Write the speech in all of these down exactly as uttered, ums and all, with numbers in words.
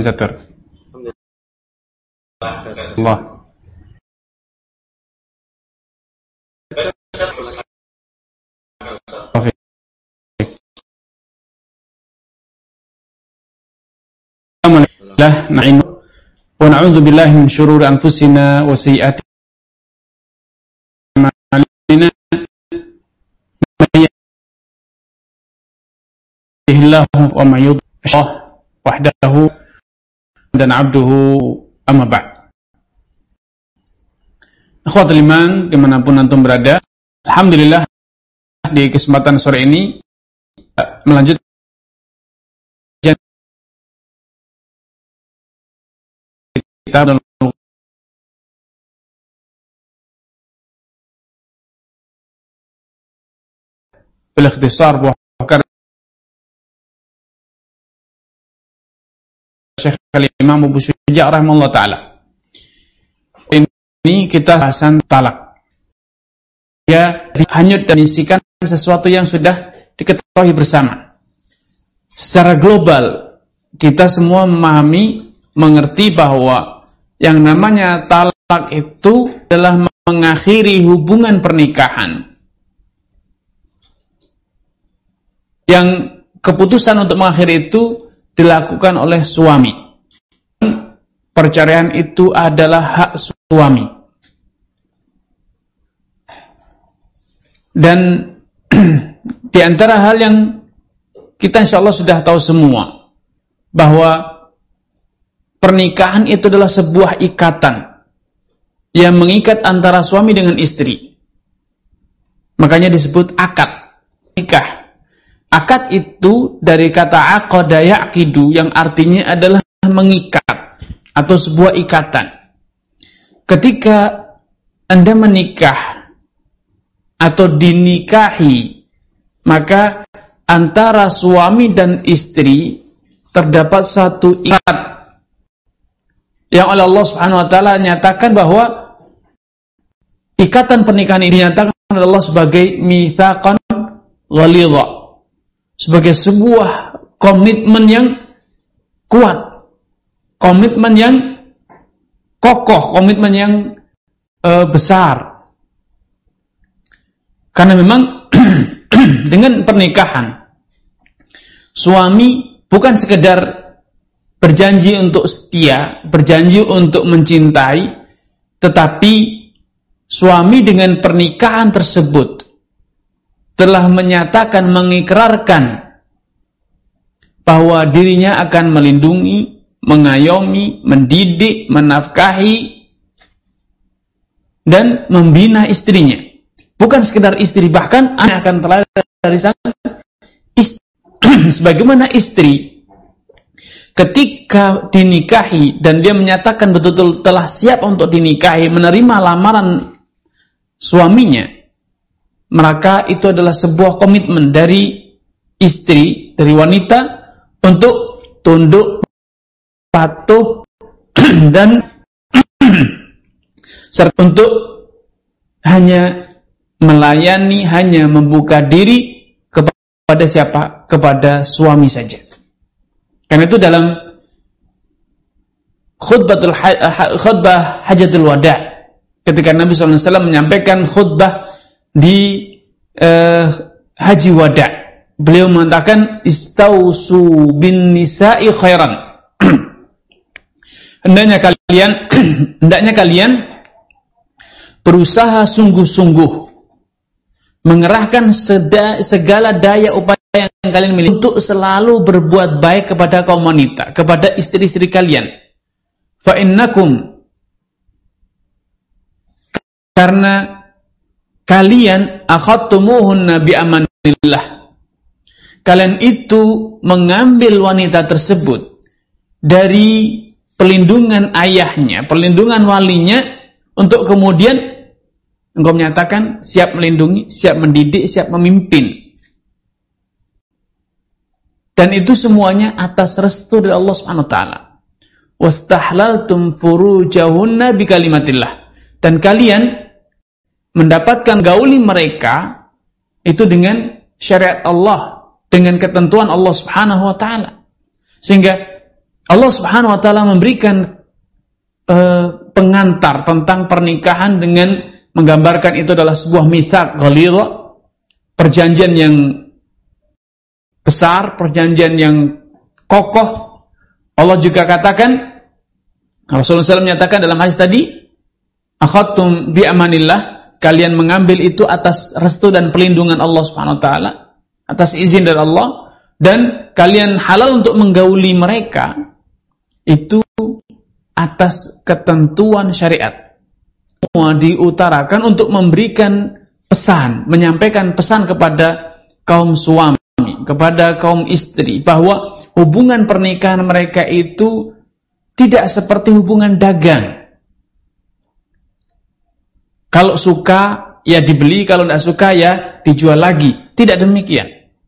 catur. Allah. Alhamdulillah na'inu wa na'udzu billahi min syururi anfusina wa sayyiati a'malina may yahdihillahu wa may yudlil wahdahu dan abduhu amma ba'd. Akhwatul iman dimanapun antum berada, alhamdulillah di kesempatan sore ini melanjutkan kita dalam بالاختصار وكر Syekh Al-Imam Abu Syuja' rahimahullah ta'ala. Ini kita bahasan talak. Ya, hanyut dan isikan sesuatu yang sudah diketahui bersama. Secara global, kita semua memahami, mengerti bahwa yang namanya talak itu adalah mengakhiri hubungan pernikahan. Yang keputusan untuk mengakhiri itu dilakukan oleh suami. Perceraian itu adalah hak suami. Dan di antara hal yang kita insya Allah sudah tahu semua, bahwa pernikahan itu adalah sebuah ikatan yang mengikat antara suami dengan istri. Makanya disebut akad nikah. Akad itu dari kata aqada yaqidu yang artinya adalah mengikat atau sebuah ikatan. Ketika Anda menikah atau dinikahi, maka antara suami dan istri terdapat satu ikat yang oleh Allah Subhanahu wa taala nyatakan bahwa ikatan pernikahan ini dinyatakan oleh Allah sebagai mitsaqan ghalidha, sebagai sebuah komitmen yang kuat, komitmen yang kokoh, komitmen yang uh, besar. Karena memang dengan pernikahan, suami bukan sekedar berjanji untuk setia, berjanji untuk mencintai, tetapi suami dengan pernikahan tersebut telah menyatakan, mengikrarkan bahwa dirinya akan melindungi, mengayomi, mendidik, menafkahi, dan membina istrinya. Bukan sekedar istri, bahkan anak akan terlahir dari sana istri. Sebagaimana istri ketika dinikahi dan dia menyatakan betul-betul telah siap untuk dinikahi, menerima lamaran suaminya, maka itu adalah sebuah komitmen dari istri, dari wanita untuk tunduk, patuh dan serta untuk hanya melayani, hanya membuka diri kepada siapa? Kepada suami saja. Karena itu dalam khutbatul khutbah hajatul wada', ketika Nabi shallallahu alaihi wasallam menyampaikan khutbah di eh, haji wada', beliau mengatakan istausu bin nisa'i khairan. hendaknya kalian hendaknya kalian berusaha sungguh-sungguh mengerahkan seda, segala daya upaya yang kalian miliki untuk selalu berbuat baik kepada kaum wanita, kepada istri-istri kalian. Fa innakum, karena kalian akhadtumuhunna bi amanillah, kalian itu mengambil wanita tersebut dari pelindungan ayahnya, pelindungan walinya, untuk kemudian engkau menyatakan siap melindungi, siap mendidik, siap memimpin. Dan itu semuanya atas restu dari Allah Subhanahu wa taala. Wastahlaltum furujahunna bikalimatillah. Dan kalian mendapatkan gauli mereka itu dengan syariat Allah, dengan ketentuan Allah Subhanahu wa taala. Sehingga Allah Subhanahu wa taala memberikan uh, pengantar tentang pernikahan dengan menggambarkan itu adalah sebuah mitsaq ghalidh, perjanjian yang besar, perjanjian yang kokoh. Allah juga katakan, Rasulullah shallallahu alaihi wasallam menyatakan dalam hadis tadi, akhadtum bi amanillah, kalian mengambil itu atas restu dan pelindungan Allah Subhanahu wa taala, atas izin dari Allah, dan kalian halal untuk menggauli mereka itu atas ketentuan syariat. Semua diutarakan untuk memberikan pesan, menyampaikan pesan kepada kaum suami, kepada kaum istri, bahwa hubungan pernikahan mereka itu tidak seperti hubungan dagang. Kalau suka ya dibeli, kalau tidak suka ya dijual lagi. Tidak demikian.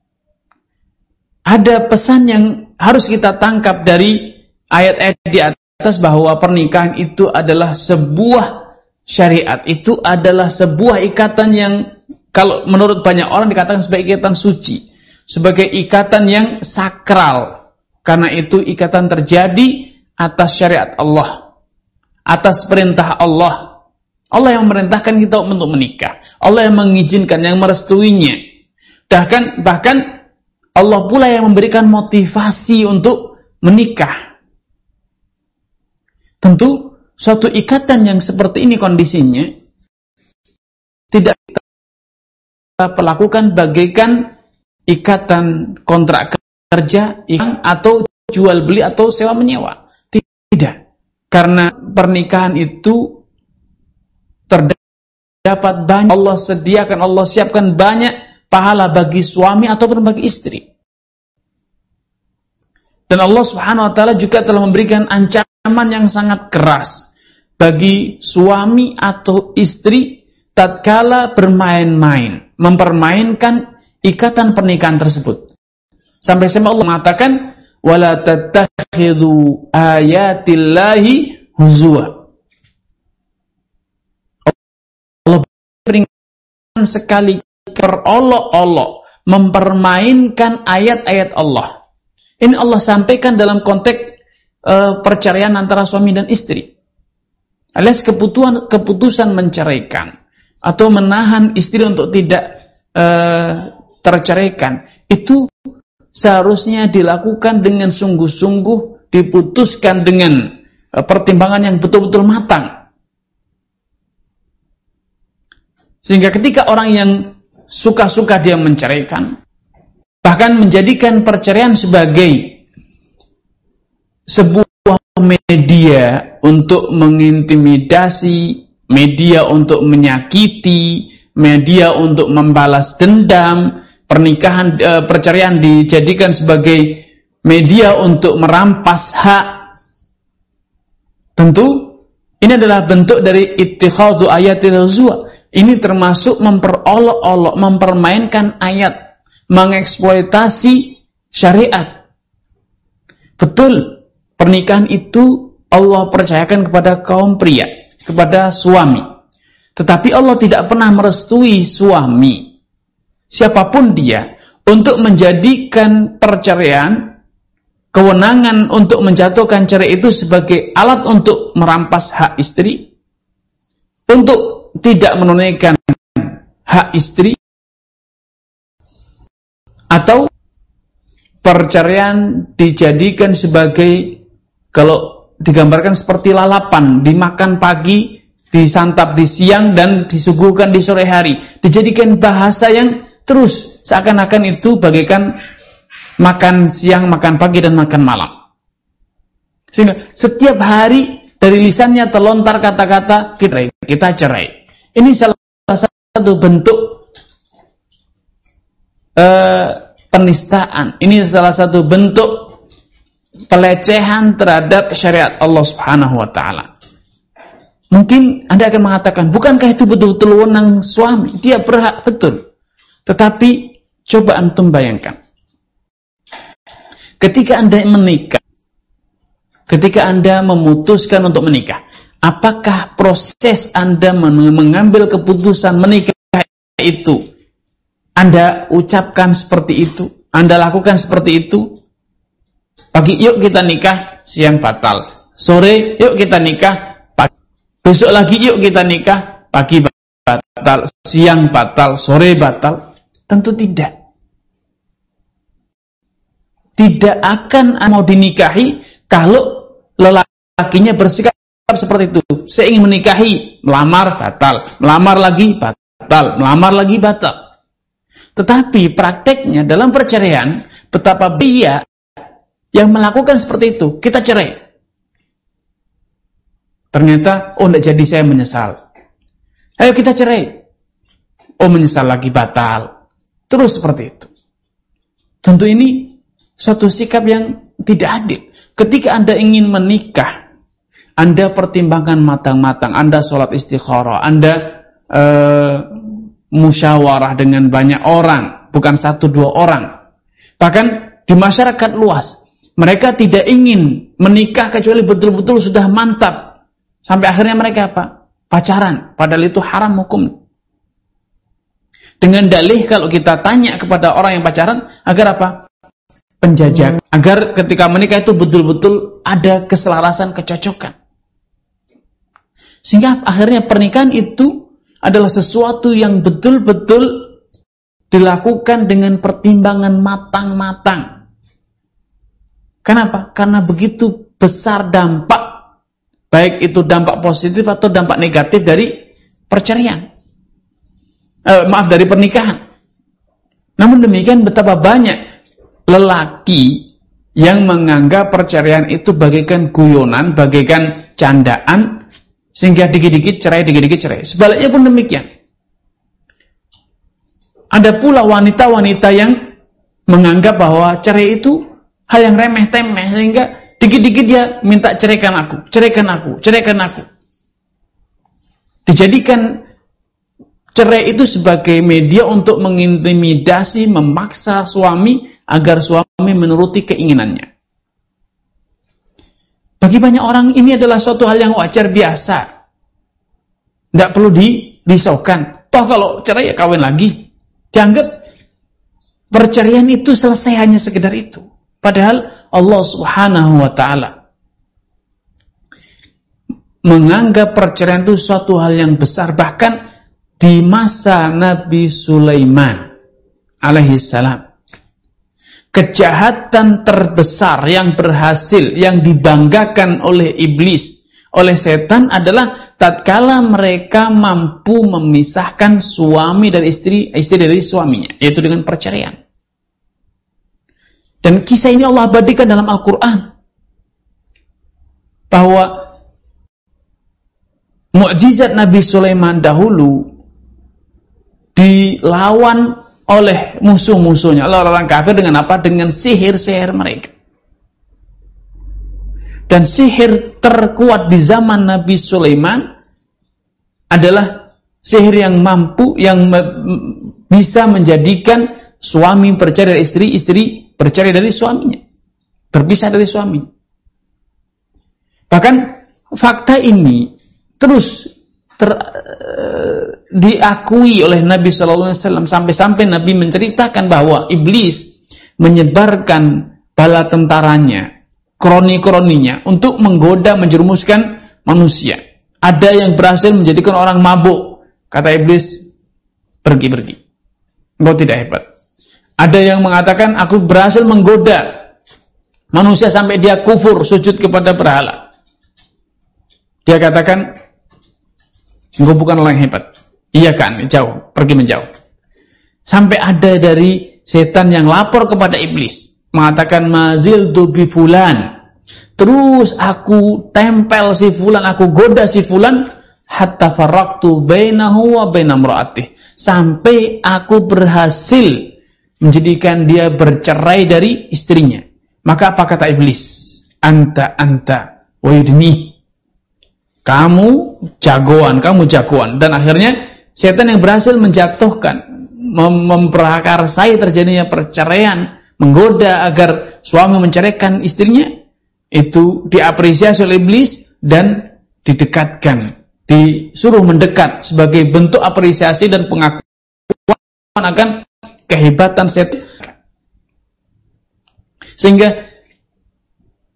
Ada pesan yang harus kita tangkap dari ayat-ayat di atas, bahwa pernikahan itu adalah sebuah syariat, itu adalah sebuah ikatan yang kalau menurut banyak orang dikatakan sebagai ikatan suci, sebagai ikatan yang sakral. Karena itu ikatan terjadi atas syariat Allah, atas perintah Allah. Allah yang memerintahkan kita untuk menikah, Allah yang mengizinkan, yang merestuinya. Bahkan bahkan Allah pula yang memberikan motivasi untuk menikah. Tentu suatu ikatan yang seperti ini kondisinya tidak kita perlakukan bagaikan ikatan kontrak kerja, ikatan atau jual beli atau sewa menyewa. Tidak. Karena pernikahan itu terdapat banyak, Allah sediakan, Allah siapkan banyak pahala bagi suami ataupun bagi istri. Dan Allah Subhanahu wa taala juga telah memberikan ancaman yang sangat keras bagi suami atau istri tatkala bermain-main, mempermainkan ikatan pernikahan tersebut. Sampai-sampai Allah mengatakan, wala tattakhidhu ayatillahi huzwa. Allah beringatkan sekali perolok-olok mempermainkan ayat-ayat Allah. Ini Allah sampaikan dalam konteks uh, perceraian antara suami dan istri. Alias keputusan keputusan menceraikan atau menahan istri untuk tidak uh, terceraikan itu seharusnya dilakukan dengan sungguh-sungguh, diputuskan dengan uh, pertimbangan yang betul-betul matang. Sehingga ketika orang yang suka-suka dia menceraikan, bahkan menjadikan perceraian sebagai sebuah media untuk mengintimidasi, media untuk menyakiti, media untuk membalas dendam, pernikahan e, perceraian dijadikan sebagai media untuk merampas hak. Tentu ini adalah bentuk dari ittikhadhu ayatil huzwa. Ini termasuk memperolok-olok, mempermainkan ayat, mengeksploitasi syariat. Betul, pernikahan itu Allah percayakan kepada kaum pria, kepada suami. Tetapi Allah tidak pernah merestui suami, siapapun dia, untuk menjadikan perceraian, kewenangan untuk menjatuhkan cerai itu sebagai alat untuk merampas hak istri, untuk tidak menunaikan hak istri, atau perceraian dijadikan sebagai, kalau digambarkan seperti lalapan, dimakan pagi, disantap di siang, dan disuguhkan di sore hari. Dijadikan bahasa yang terus, seakan-akan itu bagaikan makan siang, makan pagi, dan makan malam. Sehingga setiap hari dari lisannya terlontar kata-kata kita, kita cerai. Ini salah satu bentuk uh, penistaan. Ini salah satu bentuk pelecehan terhadap syariat Allah Subhanahu wa taala. Mungkin Anda akan mengatakan, bukankah itu betul-betul wewenang suami? Dia berhak, betul. Tetapi coba antum bayangkan, ketika Anda menikah, ketika Anda memutuskan untuk menikah, apakah proses Anda mengambil keputusan menikah itu Anda ucapkan seperti itu, Anda lakukan seperti itu? Pagi yuk kita nikah, siang batal. Sore yuk kita nikah, pagi. Besok lagi yuk kita nikah, pagi batal, siang batal, sore batal. Tentu tidak. Tidak akan mau dinikahi kalau lelakinya bersikap seperti itu. Saya ingin menikahi, melamar batal, melamar lagi batal, melamar lagi batal. Tetapi prakteknya dalam perceraian, betapa dia yang melakukan seperti itu, kita cerai. Ternyata, oh tidak jadi, saya menyesal. Ayo kita cerai. Oh menyesal lagi, batal. Terus seperti itu. Tentu ini suatu sikap yang tidak adil. Ketika Anda ingin menikah, Anda pertimbangkan matang-matang, Anda sholat istikharah, Anda uh, musyawarah dengan banyak orang, bukan satu dua orang. Bahkan di masyarakat luas, mereka tidak ingin menikah kecuali betul-betul sudah mantap. Sampai akhirnya mereka apa? Pacaran, padahal itu haram hukum. Dengan dalih kalau kita tanya kepada orang yang pacaran, agar apa? Penjajak, agar ketika menikah itu betul-betul ada keselarasan, kecocokan. Sehingga akhirnya pernikahan itu adalah sesuatu yang betul-betul dilakukan dengan pertimbangan matang-matang. Kenapa? Karena begitu besar dampak, baik itu dampak positif atau dampak negatif dari perceraian. Eh, maaf, dari pernikahan. Namun demikian betapa banyak lelaki yang menganggap perceraian itu bagaikan guyonan, bagaikan candaan, sehingga dikit-dikit cerai, dikit-dikit cerai. Sebaliknya pun demikian. Ada pula wanita-wanita yang menganggap bahwa cerai itu hal yang remeh-temeh, sehingga dikit-dikit dia minta ceraikan aku, ceraikan aku, ceraikan aku. Dijadikan cerai itu sebagai media untuk mengintimidasi, memaksa suami agar suami menuruti keinginannya. Bagi banyak orang ini adalah suatu hal yang wajar biasa. Tidak perlu dirisaukan. Toh kalau cerai ya kawin lagi. Dianggap perceraian itu selesai hanya sekedar itu. Padahal Allah Subhanahu wa taala menganggap perceraian itu suatu hal yang besar. Bahkan di masa Nabi Sulaiman alaihi salam, kejahatan terbesar yang berhasil, yang dibanggakan oleh iblis, oleh setan adalah tatkala mereka mampu memisahkan suami dari istri, istri dari suaminya, yaitu dengan perceraian. Dan kisah ini Allah abadikan dalam Al-Quran, bahwa mukjizat Nabi Sulaiman dahulu dilawan oleh musuh-musuhnya, orang-orang kafir dengan apa? Dengan sihir-sihir mereka. Dan sihir terkuat di zaman Nabi Sulaiman adalah sihir yang mampu, yang me bisa menjadikan suami bercerai dari istri, istri bercerai dari suaminya, berpisah dari suami. Bahkan fakta ini terus ter, uh, diakui oleh Nabi Shallallahu Alaihi Wasallam, sampai-sampai Nabi menceritakan bahwa iblis menyebarkan bala tentaranya, kroni-kroninya untuk menggoda, menjerumuskan manusia. Ada yang berhasil menjadikan orang mabuk. Kata iblis, pergi-pergi, engkau tidak hebat. Ada yang mengatakan, aku berhasil menggoda manusia sampai dia kufur, sujud kepada berhala. Dia katakan, engkau bukan orang yang hebat. Iya kan, jauh, pergi menjauh. Sampai ada dari setan yang lapor kepada iblis, mengatakan, maziltu bi fulan. Terus aku tempel si fulan, aku goda si fulan, hatta faraqtu bainahu wa baina imra'atihi. Sampai aku berhasil menjadikan dia bercerai dari istrinya. Maka apa kata iblis? Anta anta wa yudni. Kamu jagoan, kamu jagoan. Dan akhirnya setan yang berhasil menjatuhkan, mem memprakarsai terjadinya perceraian, menggoda agar suami menceraikan istrinya, itu diapresiasi oleh iblis dan didekatkan, disuruh mendekat sebagai bentuk apresiasi dan pengakuan akan kehebatan setan. Sehingga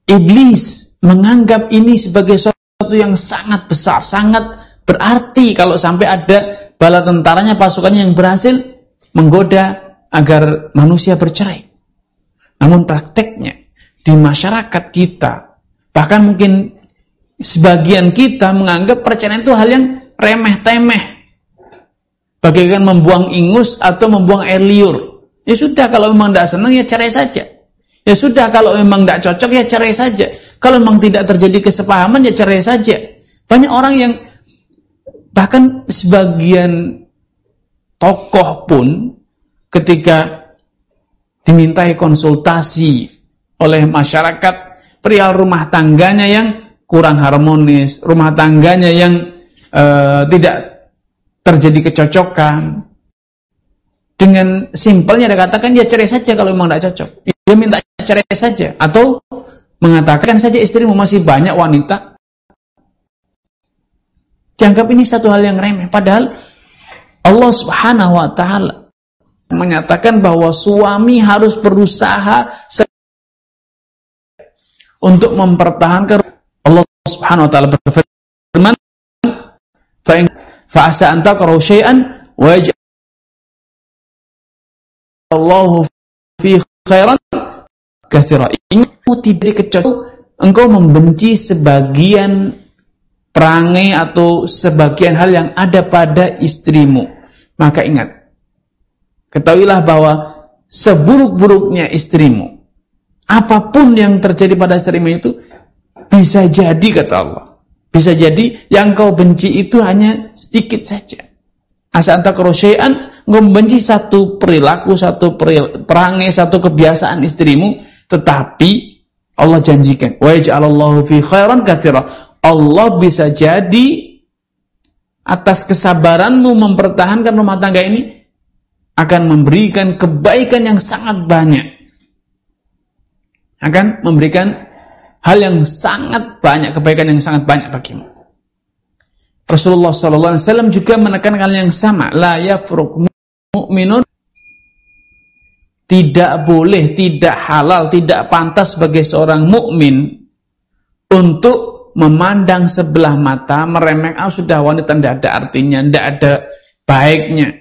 iblis menganggap ini sebagai sesuatu yang sangat besar, sangat berarti kalau sampai ada bala tentaranya, pasukannya yang berhasil menggoda agar manusia bercerai. Namun prakteknya di masyarakat kita, bahkan mungkin sebagian kita menganggap perceraian itu hal yang remeh-temeh, bagaikan membuang ingus atau membuang air liur. Ya sudah, kalau memang tidak senang ya cerai saja. Ya sudah, kalau memang tidak cocok ya cerai saja. Kalau memang tidak terjadi kesepahaman ya cerai saja. Banyak orang yang, bahkan sebagian tokoh pun ketika dimintai konsultasi oleh masyarakat perihal rumah tangganya yang kurang harmonis, rumah tangganya yang uh, tidak terjadi kecocokan, dengan simpelnya dia katakan dia cerai saja kalau memang tidak cocok. Dia minta cerai saja, atau mengatakan saja istrimu masih banyak wanita. Dianggap ini satu hal yang remeh, padahal Allah Subhanahu wa taala menyatakan bahwa suami harus berusaha untuk mempertahankan. Allah Subhanahu wa taala berfirman, fa asa an takrahu syai'an wa yaj'alullahu fi khairan katsira. Engkau tidak dikecocok, engkau membenci sebagian perangai atau sebagian hal yang ada pada istrimu. Maka ingat, ketahuilah bahwa seburuk-buruknya istrimu, apapun yang terjadi pada istrimu itu, bisa jadi, kata Allah, bisa jadi yang kau benci itu hanya sedikit saja. Asa anta syai'an, engkau membenci satu perilaku, satu perangai, satu kebiasaan istrimu, tetapi Allah janjikan, wa yaj'alallahu fi khairan katsira. Allah bisa jadi atas kesabaranmu mempertahankan rumah tangga ini akan memberikan kebaikan yang sangat banyak. Akan memberikan hal yang sangat banyak, kebaikan yang sangat banyak bagimu. Rasulullah sallallahu alaihi wasallam juga menekankan hal yang sama, la yafruq mu'minun, tidak boleh, tidak halal, tidak pantas bagi seorang mukmin untuk memandang sebelah mata, meremeh, ah sudah wanita tidak ada artinya, tidak ada baiknya,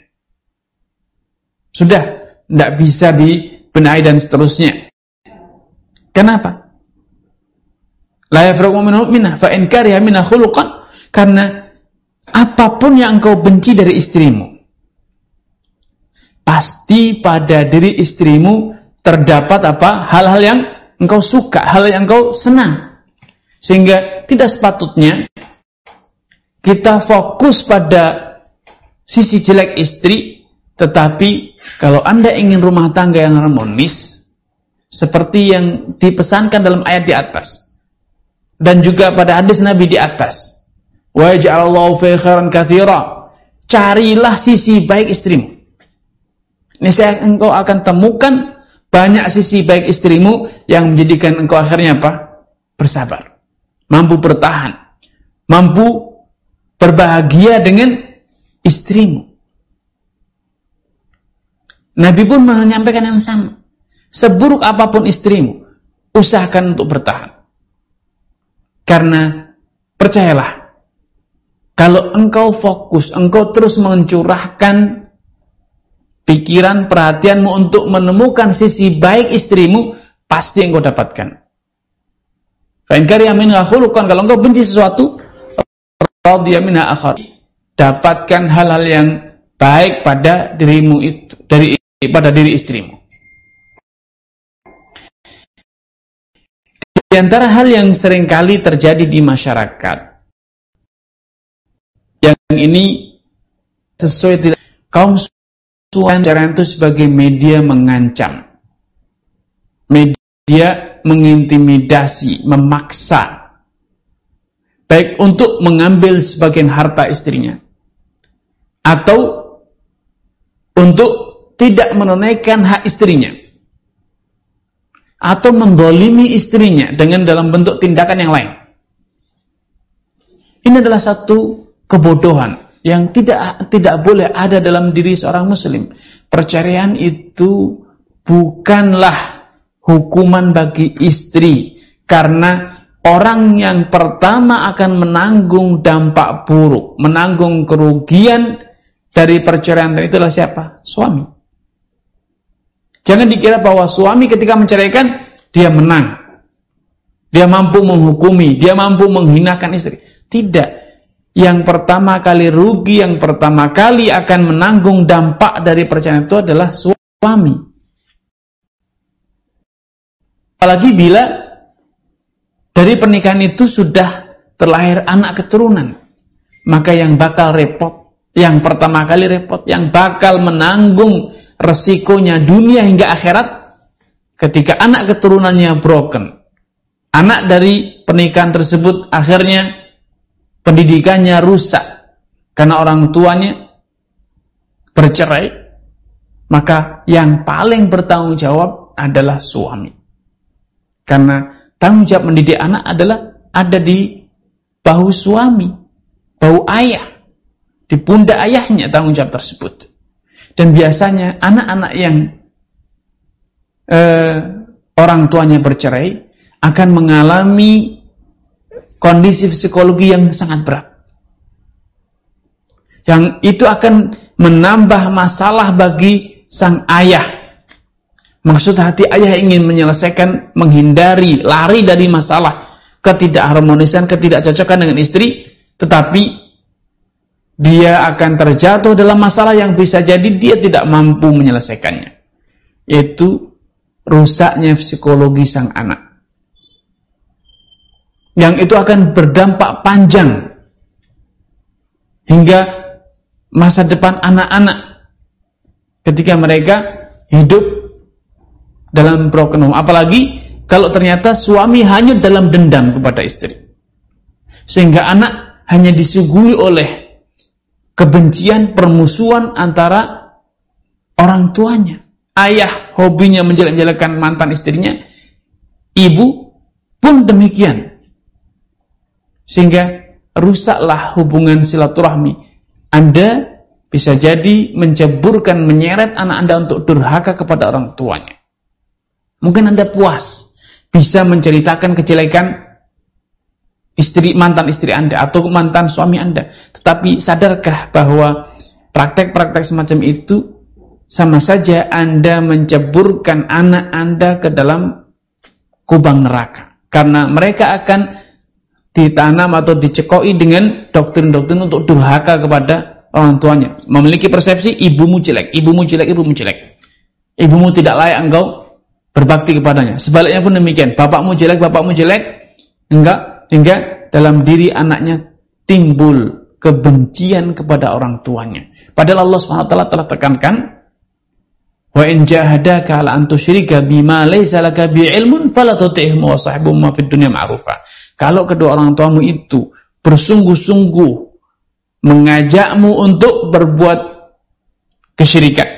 sudah tidak bisa dibenahi dan seterusnya. Kenapa? La yafruq mu'minun minha fa in kariha minha khuluqan, karena apapun yang engkau benci dari istrimu, pasti pada diri istrimu terdapat apa? Hal-hal yang engkau suka, hal yang engkau senang. Sehingga tidak sepatutnya kita fokus pada sisi jelek istri, tetapi kalau Anda ingin rumah tangga yang harmonis, seperti yang dipesankan dalam ayat di atas, dan juga pada hadis Nabi di atas, wa ja'alallahu fi khairan katsira, carilah sisi baik istrimu. Niscaya engkau akan temukan banyak sisi baik istrimu yang menjadikan engkau akhirnya apa? Bersabar, mampu bertahan, mampu berbahagia dengan istrimu. Nabi pun menyampaikan yang sama. Seburuk apapun istrimu, usahakan untuk bertahan. Karena percayalah, kalau engkau fokus, engkau terus mencurahkan pikiran, perhatianmu untuk menemukan sisi baik istrimu, pasti engkau dapatkan. Kalau engkau benci sesuatu, dapatkan hal-hal yang baik pada dirimu itu, dari pada diri istrimu. Di antara hal yang seringkali terjadi di masyarakat, yang ini sesuai tidak, kaum suami itu sebagai media mengancam, media mengintimidasi, memaksa, baik untuk mengambil sebagian harta istrinya, atau untuk tidak menunaikan hak istrinya, atau mendolimi istrinya dengan dalam bentuk tindakan yang lain. Ini adalah satu kebodohan yang tidak tidak boleh ada dalam diri seorang muslim. Perceraian itu bukanlah hukuman bagi istri Karena orang yang pertama akan menanggung dampak buruk, menanggung kerugian dari perceraian itu adalah siapa? Suami. Jangan dikira bahwa suami ketika menceraikan, dia menang. Dia mampu menghukumi, dia mampu menghinakan istri. Tidak. Yang pertama kali rugi, yang pertama kali akan menanggung dampak dari perceraian itu adalah suami. Apalagi bila dari pernikahan itu sudah terlahir anak keturunan, maka yang bakal repot, yang pertama kali repot, yang bakal menanggung resikonya dunia hingga akhirat, ketika anak keturunannya broken, anak dari pernikahan tersebut akhirnya pendidikannya rusak karena orang tuanya bercerai, maka yang paling bertanggung jawab adalah suami. Karena tanggung jawab mendidik anak adalah ada di bahu suami, bahu ayah, di pundak ayahnya tanggung jawab tersebut. Dan biasanya anak-anak yang eh, orang tuanya bercerai akan mengalami kondisi psikologi yang sangat berat. Yang itu akan menambah masalah bagi sang ayah. Maksud hati ayah ingin menyelesaikan, menghindari, lari dari masalah ketidakharmonisan, ketidakcocokan dengan istri, tetapi dia akan terjatuh dalam masalah yang bisa jadi dia tidak mampu menyelesaikannya. Yaitu rusaknya psikologi sang anak. Yang itu akan berdampak panjang hingga masa depan anak-anak ketika mereka hidup dalam broken home. Apalagi kalau ternyata suami hanya dalam dendam kepada istri, sehingga anak hanya disuguhi oleh kebencian, permusuhan antara orang tuanya. Ayah hobinya menjelek-jelekan mantan istrinya, ibu pun demikian. Sehingga rusaklah hubungan silaturahmi. Anda bisa jadi menceburkan, menyeret anak Anda untuk durhaka kepada orang tuanya. Mungkin Anda puas bisa menceritakan kejelekan istri, mantan istri Anda atau mantan suami Anda. Tetapi sadarkah bahwa praktek-praktek semacam itu sama saja Anda menceburkan anak Anda ke dalam kubang neraka. Karena mereka akan ditanam atau dicekoi dengan doktrin-doktrin untuk durhaka kepada orang tuanya. Memiliki persepsi ibumu jelek, ibumu jelek, ibumu jelek. Ibumu tidak layak engkau berbakti kepadanya. Sebaliknya pun demikian. Bapakmu jelek, bapakmu jelek. Enggak, hingga dalam diri anaknya timbul kebencian kepada orang tuanya. Padahal Allah subhanahu wa taala telah tekankan, wa in jahadaka ala an tusyrika bima laysa laka bi ilmun fala tuti'hum wa sahibhum fid dunya ma'rufa. Kalau kedua orang tuamu itu bersungguh-sungguh mengajakmu untuk berbuat kesyirikan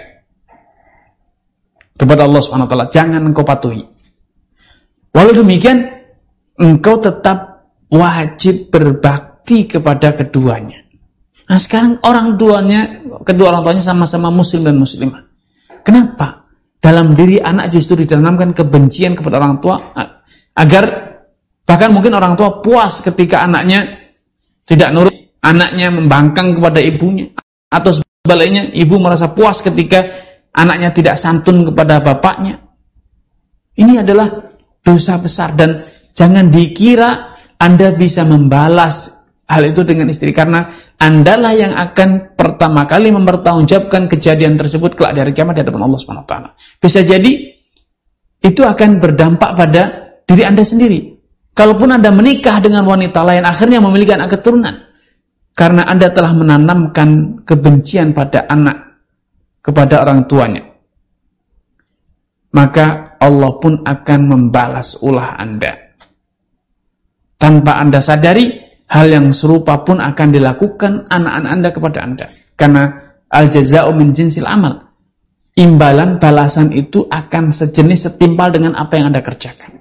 kepada Allah subhanahu wa taala, jangan engkau patuhi. Walau demikian, engkau tetap wajib berbakti kepada keduanya. Nah, sekarang orang tuanya, kedua orang tuanya sama-sama muslim dan muslimah. Kenapa? Dalam diri anak justru ditanamkan kebencian kepada orang tua, agar bahkan mungkin orang tua puas ketika anaknya tidak nurut, anaknya membangkang kepada ibunya, atau sebaliknya ibu merasa puas ketika anaknya tidak santun kepada bapaknya. Ini adalah dosa besar, dan jangan dikira Anda bisa membalas hal itu dengan istri, karena Andalah yang akan pertama kali mempertanggungjawabkan kejadian tersebut kelak dari kiamat di hadapan Allah subhanahu wa taala. Bisa jadi itu akan berdampak pada diri Anda sendiri. Kalaupun Anda menikah dengan wanita lain, akhirnya memiliki anak keturunan, karena Anda telah menanamkan kebencian pada anak kepada orang tuanya, maka Allah pun akan membalas ulah Anda. Tanpa Anda sadari, hal yang serupa pun akan dilakukan anak-anak Anda kepada Anda. Karena al-jaza'u min jinsil amal. Imbalan, balasan itu akan sejenis, setimpal dengan apa yang Anda kerjakan.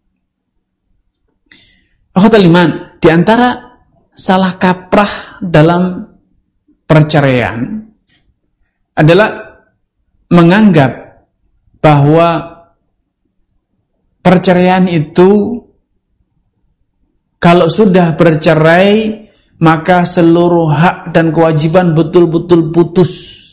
Akhwatul iman, di antara salah kaprah dalam perceraian adalah menganggap bahwa perceraian itu Kalau sudah bercerai, maka seluruh hak dan kewajiban betul-betul putus.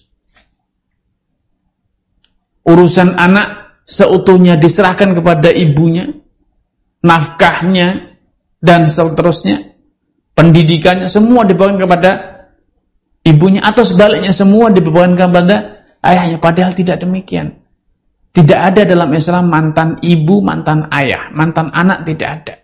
Urusan anak seutuhnya diserahkan kepada ibunya, nafkahnya, dan seterusnya, pendidikannya, semua dibebankan kepada ibunya, atau sebaliknya semua dibebankan kepada ayahnya. Padahal tidak demikian. Tidak ada dalam Islam mantan ibu, mantan ayah, mantan anak, tidak ada.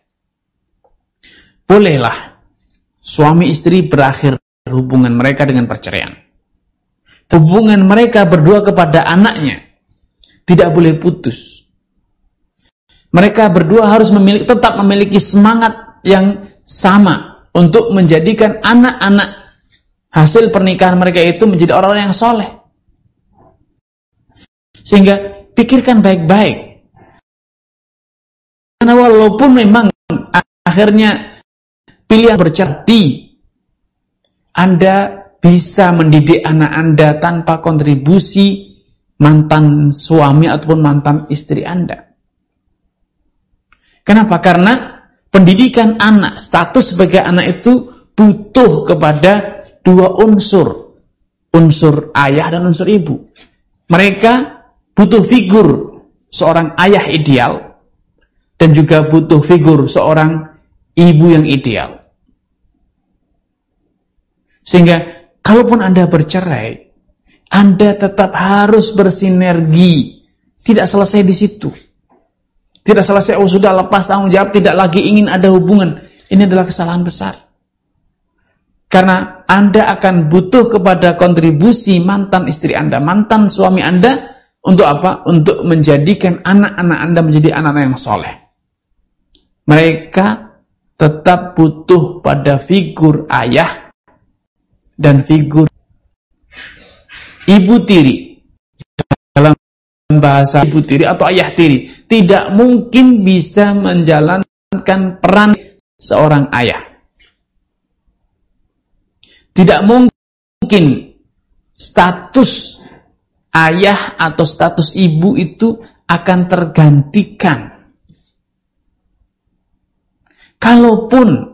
Bolehlah suami istri berakhir hubungan mereka dengan perceraian. Hubungan mereka berdua kepada anaknya tidak boleh putus. Mereka berdua harus memiliki, tetap memiliki semangat yang sama untuk menjadikan anak-anak hasil pernikahan mereka itu menjadi orang-orang yang soleh. Sehingga pikirkan baik-baik. Karena walaupun memang akhirnya pilihan bercerti, Anda bisa mendidik anak Anda tanpa kontribusi mantan suami ataupun mantan istri Anda. Kenapa? Karena pendidikan anak, status sebagai anak itu butuh kepada dua unsur. Unsur ayah dan unsur ibu. Mereka butuh figur seorang ayah ideal dan juga butuh figur seorang ibu yang ideal. Sehingga kalaupun Anda bercerai, Anda tetap harus bersinergi. Tidak selesai di situ. Tidak selesai, oh sudah lepas tanggung jawab, tidak lagi ingin ada hubungan. Ini adalah kesalahan besar. Karena Anda akan butuh kepada kontribusi mantan istri Anda, mantan suami Anda. Untuk apa? Untuk menjadikan anak-anak Anda menjadi anak-anak yang soleh. Mereka tetap butuh pada figur ayah dan figur ibu tiri. Dalam bahasa ibu tiri atau ayah tiri, tidak mungkin bisa menjalankan peran seorang ayah. Tidak mungkin status ayah atau status ibu itu akan tergantikan. Kalaupun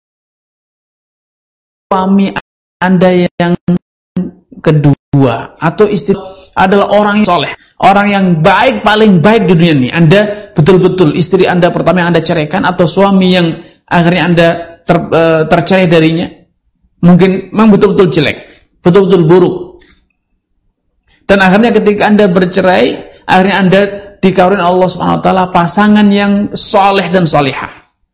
suami Anda yang kedua atau istri adalah orang yang soleh, orang yang baik, paling baik di dunia ini, Anda betul-betul istri Anda pertama yang Anda ceraikan atau suami yang akhirnya Anda ter, tercerai darinya, mungkin memang betul-betul jelek, betul-betul buruk. Dan akhirnya ketika Anda bercerai, akhirnya Anda dikarunia Allah Subhanahu wa taala pasangan yang soleh dan solihah.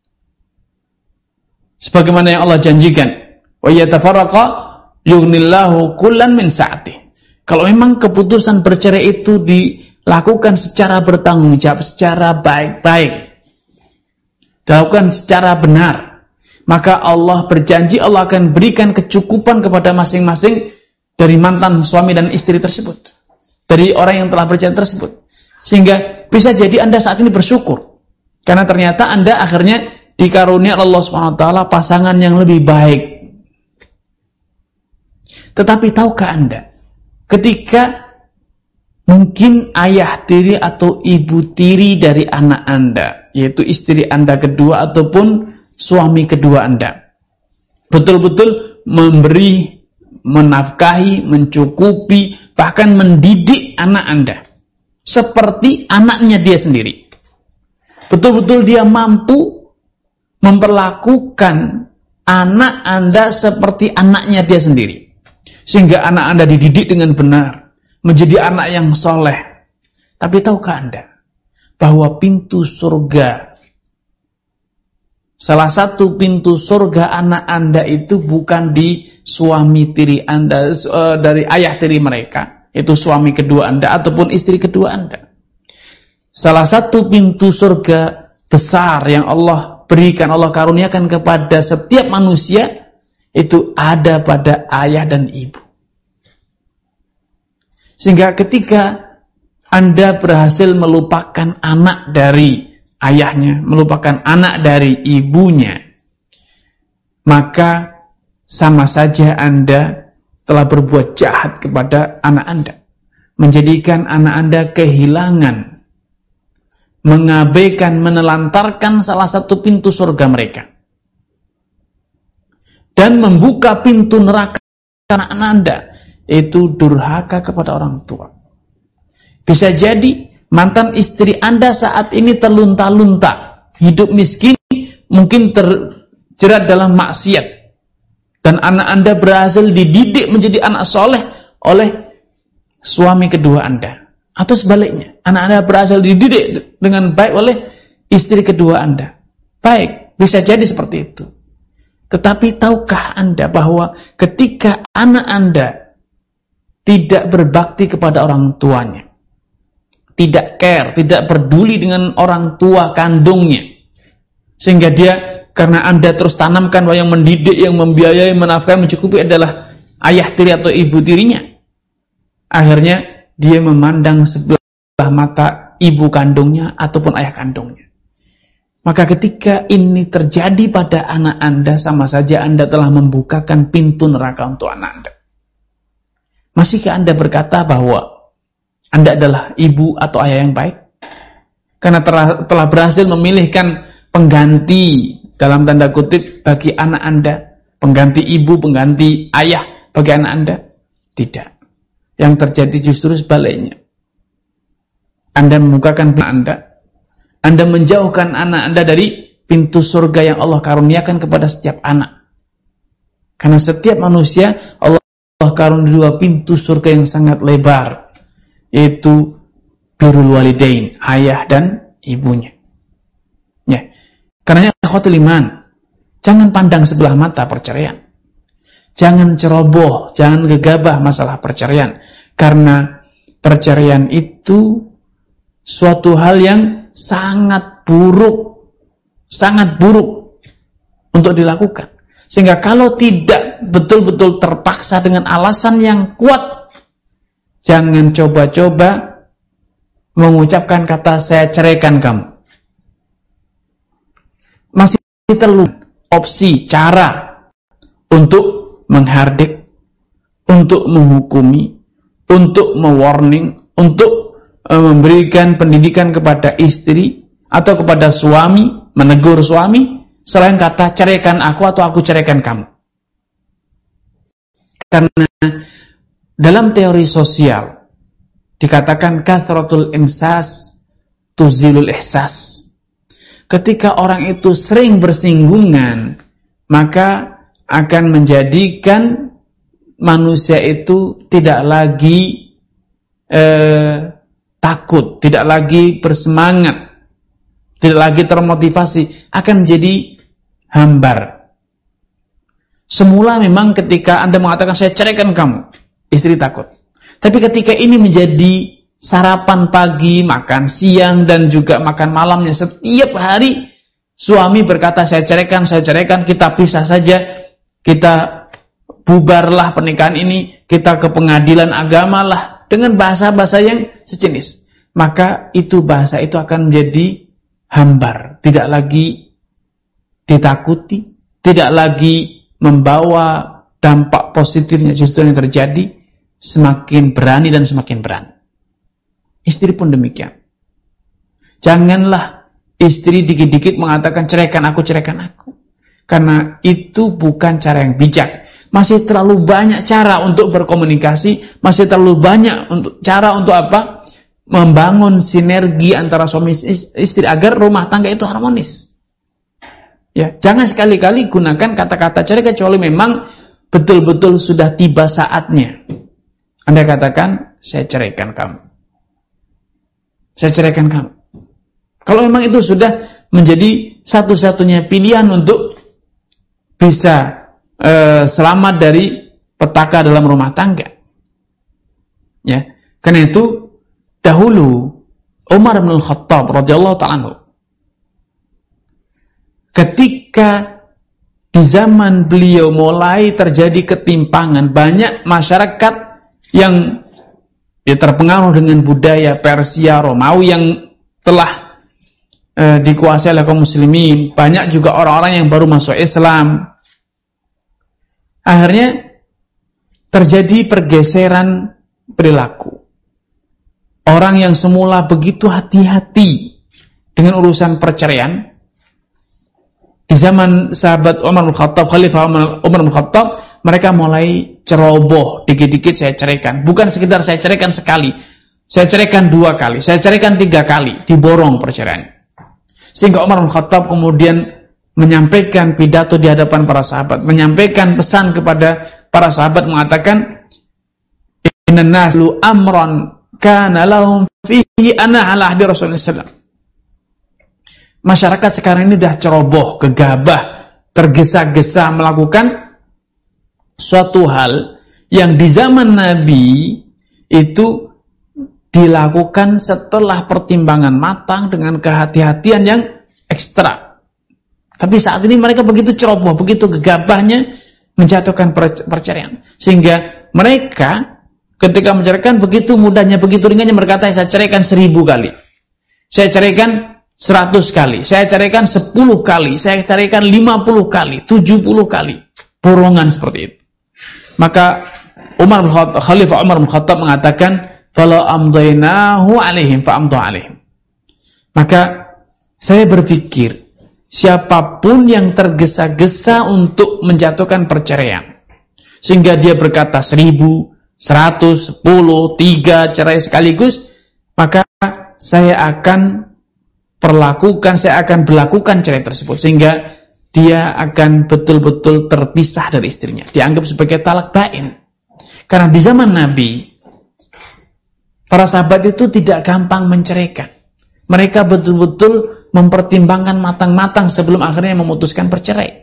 Sebagaimana yang Allah janjikan, wa yatafarraqa yughnillahu kullan min sa'ati. Kalau memang keputusan bercerai itu dilakukan secara bertanggung jawab, secara baik-baik, dilakukan secara benar, maka Allah berjanji Allah akan berikan kecukupan kepada masing-masing dari mantan suami dan istri tersebut, dari orang yang telah bercerai tersebut. Sehingga bisa jadi Anda saat ini bersyukur karena ternyata Anda akhirnya dikarunia Allah Subhanahu wa taala pasangan yang lebih baik. Tetapi tahukah Anda, ketika mungkin ayah tiri atau ibu tiri dari anak Anda, yaitu istri Anda kedua ataupun suami kedua Anda, betul-betul memberi, menafkahi, mencukupi, bahkan mendidik anak Anda seperti anaknya dia sendiri. Betul-betul dia mampu memperlakukan anak Anda seperti anaknya dia sendiri, sehingga anak Anda dididik dengan benar, menjadi anak yang soleh. Tapi tahukah Anda bahwa pintu surga, salah satu pintu surga anak Anda itu bukan di suami tiri Anda, uh, dari ayah tiri mereka, itu suami kedua Anda ataupun istri kedua Anda. Salah satu pintu surga besar yang Allah berikan, Allah karuniakan kepada setiap manusia, itu ada pada ayah dan ibu. Sehingga ketika Anda berhasil melupakan anak dari ayahnya, melupakan anak dari ibunya, maka sama saja Anda telah berbuat jahat kepada anak Anda, menjadikan anak Anda kehilangan, mengabaikan, menelantarkan salah satu pintu surga mereka. dan membuka pintu neraka anak Anda, itu durhaka kepada orang tua. Bisa jadi mantan istri Anda saat ini terlunta-lunta, hidup miskin, mungkin terjerat dalam maksiat, dan anak Anda berhasil dididik menjadi anak soleh oleh suami kedua Anda. Atau sebaliknya, anak Anda berhasil dididik dengan baik oleh istri kedua Anda. Baik, bisa jadi seperti itu. Tetapi tahukah Anda bahwa ketika anak Anda tidak berbakti kepada orang tuanya, tidak care, tidak peduli dengan orang tua kandungnya, sehingga dia, karena Anda terus tanamkan bahwa yang mendidik, yang membiayai, menafkahi, mencukupi adalah ayah tiri atau ibu tirinya, akhirnya dia memandang sebelah mata ibu kandungnya ataupun ayah kandungnya. Maka ketika ini terjadi pada anak Anda, sama saja Anda telah membukakan pintu neraka untuk anak Anda. Masihkah Anda berkata bahwa Anda adalah ibu atau ayah yang baik? Karena telah, telah berhasil memilihkan pengganti dalam tanda kutip bagi anak Anda, pengganti ibu, pengganti ayah bagi anak Anda? Tidak. Yang terjadi justru sebaliknya. Anda membukakan pintu Anda, Anda menjauhkan anak Anda dari pintu surga yang Allah karuniakan kepada setiap anak. Karena setiap manusia Allah karuniai dua pintu surga yang sangat lebar, yaitu birrul walidain, ayah dan ibunya. Ya. Karena ikhwatul iman, jangan pandang sebelah mata perceraian. Jangan ceroboh, jangan gegabah masalah perceraian. Karena perceraian itu suatu hal yang sangat buruk, sangat buruk untuk dilakukan. Sehingga kalau tidak betul-betul terpaksa dengan alasan yang kuat, jangan coba-coba mengucapkan kata saya ceraikan kamu. Masih terlalu opsi, cara untuk menghardik, untuk menghukumi, untuk mewarning, untuk memberikan pendidikan kepada istri atau kepada suami, menegur suami, selain kata ceraikan aku atau aku ceraikan kamu. Karena dalam teori sosial dikatakan kathratul imsas tuzilul ihsas. Ketika orang itu sering bersinggungan, maka akan menjadikan manusia itu tidak lagi eh, takut, tidak lagi bersemangat, tidak lagi termotivasi, akan menjadi hambar. Semula memang ketika Anda mengatakan saya ceraikan kamu, istri takut. Tapi ketika ini menjadi sarapan pagi, makan siang, dan juga makan malamnya, setiap hari suami berkata saya ceraikan, saya ceraikan, kita pisah saja, kita bubarlah pernikahan ini, kita ke pengadilan agama lah, dengan bahasa-bahasa yang sejenis. Maka itu bahasa itu akan menjadi hambar, tidak lagi ditakuti, tidak lagi membawa dampak positifnya, justru yang terjadi semakin berani dan semakin berani. Istri pun demikian. Janganlah istri dikit-dikit mengatakan ceraikan aku, ceraikan aku. Karena itu bukan cara yang bijak. Masih terlalu banyak cara untuk berkomunikasi, masih terlalu banyak untuk cara untuk apa? Membangun sinergi antara suami istri agar rumah tangga itu harmonis. Ya, jangan sekali-kali gunakan kata-kata cerai kecuali memang betul-betul sudah tiba saatnya. Anda katakan, saya ceraikan kamu. Saya ceraikan kamu. Kalau memang itu sudah menjadi satu-satunya pilihan untuk bisa eh, selamat dari petaka dalam rumah tangga. Ya, karena itu dahulu Umar bin Khattab radhiyallahu ta'ala anhu, ketika di zaman beliau mulai terjadi ketimpangan, banyak masyarakat yang ya, terpengaruh dengan budaya Persia, Romawi yang telah eh, dikuasai oleh kaum muslimin. Banyak juga orang-orang yang baru masuk Islam. Akhirnya terjadi pergeseran perilaku. Orang yang semula begitu hati-hati dengan urusan perceraian, di zaman sahabat Umar bin Khattab, Khalifah Umar bin Khattab, mereka mulai ceroboh, dikit-dikit saya ceraikan. Bukan sekedar saya ceraikan sekali, saya ceraikan dua kali, saya ceraikan tiga kali, diborong perceraian. Sehingga Umar bin Khattab kemudian menyampaikan pidato di hadapan para sahabat, menyampaikan pesan kepada para sahabat, mengatakan, inna nasu amran kana lahum fihi ana ala ahdi Rasulullah sallallahu alaihi wasallam. Masyarakat sekarang ini dah ceroboh, gegabah, tergesa-gesa melakukan suatu hal yang di zaman Nabi itu dilakukan setelah pertimbangan matang dengan kehati-hatian yang ekstra. Tapi saat ini mereka begitu ceroboh, begitu gegabahnya menjatuhkan perceraian, sehingga mereka ketika menceraikan begitu mudahnya, begitu ringannya berkata, saya ceraikan seribu kali, saya ceraikan seratus kali, saya ceraikan sepuluh kali, saya ceraikan lima puluh kali, tujuh puluh kali, borongan seperti itu. Maka Umar bin Khattab, Khalifah Umar bin Khattab mengatakan, "Fala amdainahu alaihim fa amdu alaihim." Maka saya berpikir, siapapun yang tergesa-gesa untuk menjatuhkan perceraian, sehingga dia berkata seribu, seratus, sepuluh, tiga cerai sekaligus, maka saya akan perlakukan, saya akan berlakukan cerai tersebut, sehingga dia akan betul-betul terpisah dari istrinya, dianggap sebagai talak bain. Karena di zaman Nabi, para sahabat itu tidak gampang menceraikan. Mereka betul-betul mempertimbangkan matang-matang sebelum akhirnya memutuskan bercerai.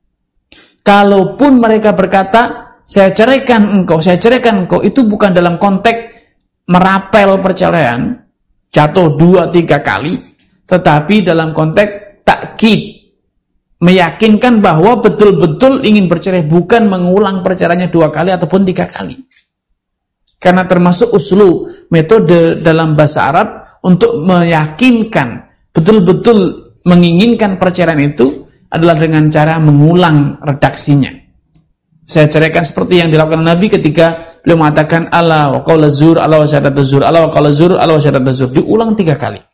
Kalaupun mereka berkata, saya ceraikan engkau, saya ceraikan engkau, itu bukan dalam konteks merapel perceraian, jatuh dua, tiga kali, tetapi dalam konteks takkid, meyakinkan bahwa betul-betul ingin bercerai, bukan mengulang perceraiannya dua kali ataupun tiga kali. Karena termasuk uslub, metode dalam bahasa Arab untuk meyakinkan, betul-betul menginginkan perceraian itu adalah dengan cara mengulang redaksinya. Saya ceraikan seperti yang dilakukan Nabi ketika beliau mengatakan ala wa qaula zur, ala wa syahadat zur, ala wa qaula zur, ala wa syahadat zur, diulang tiga kali.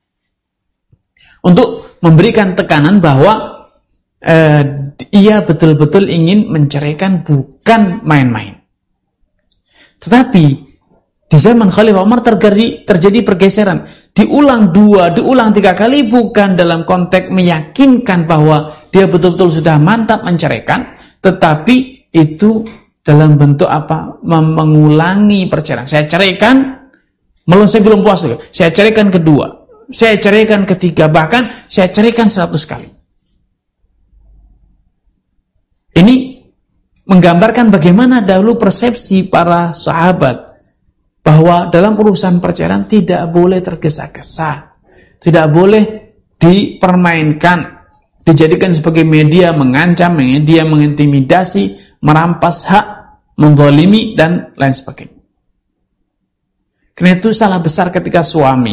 Untuk memberikan tekanan bahwa eh, ia betul-betul ingin menceraikan, bukan main-main. Tetapi di zaman Khalifah Umar terjadi, terjadi pergeseran. Diulang dua, diulang tiga kali, bukan dalam konteks meyakinkan bahwa dia betul-betul sudah mantap menceraikan, tetapi itu dalam bentuk apa? Mengulangi perceraian. Saya ceraikan, belum saya belum puas lagi. Saya ceraikan kedua, saya ceraikan ketiga, bahkan saya ceraikan seratus kali. Ini menggambarkan bagaimana dahulu persepsi para sahabat bahwa dalam urusan perceraian tidak boleh tergesa-gesa, tidak boleh dipermainkan, dijadikan sebagai media mengancam, media mengintimidasi, merampas hak, menzalimi, dan lain sebagainya. Karena itu salah besar ketika suami,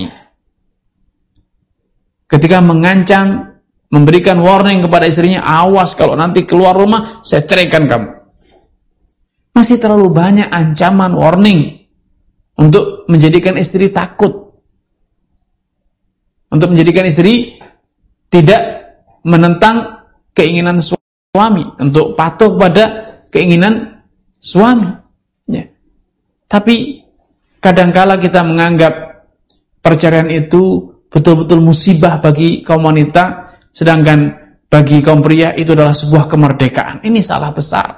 ketika mengancam, memberikan warning kepada istrinya, awas kalau nanti keluar rumah, saya ceraikan kamu. Masih terlalu banyak ancaman, warning, untuk menjadikan istri takut, untuk menjadikan istri tidak menentang keinginan suami, untuk patuh pada keinginan suami. Ya. Tapi kadangkala kita menganggap perceraian itu betul-betul musibah bagi kaum wanita, sedangkan bagi kaum pria itu adalah sebuah kemerdekaan. Ini salah besar.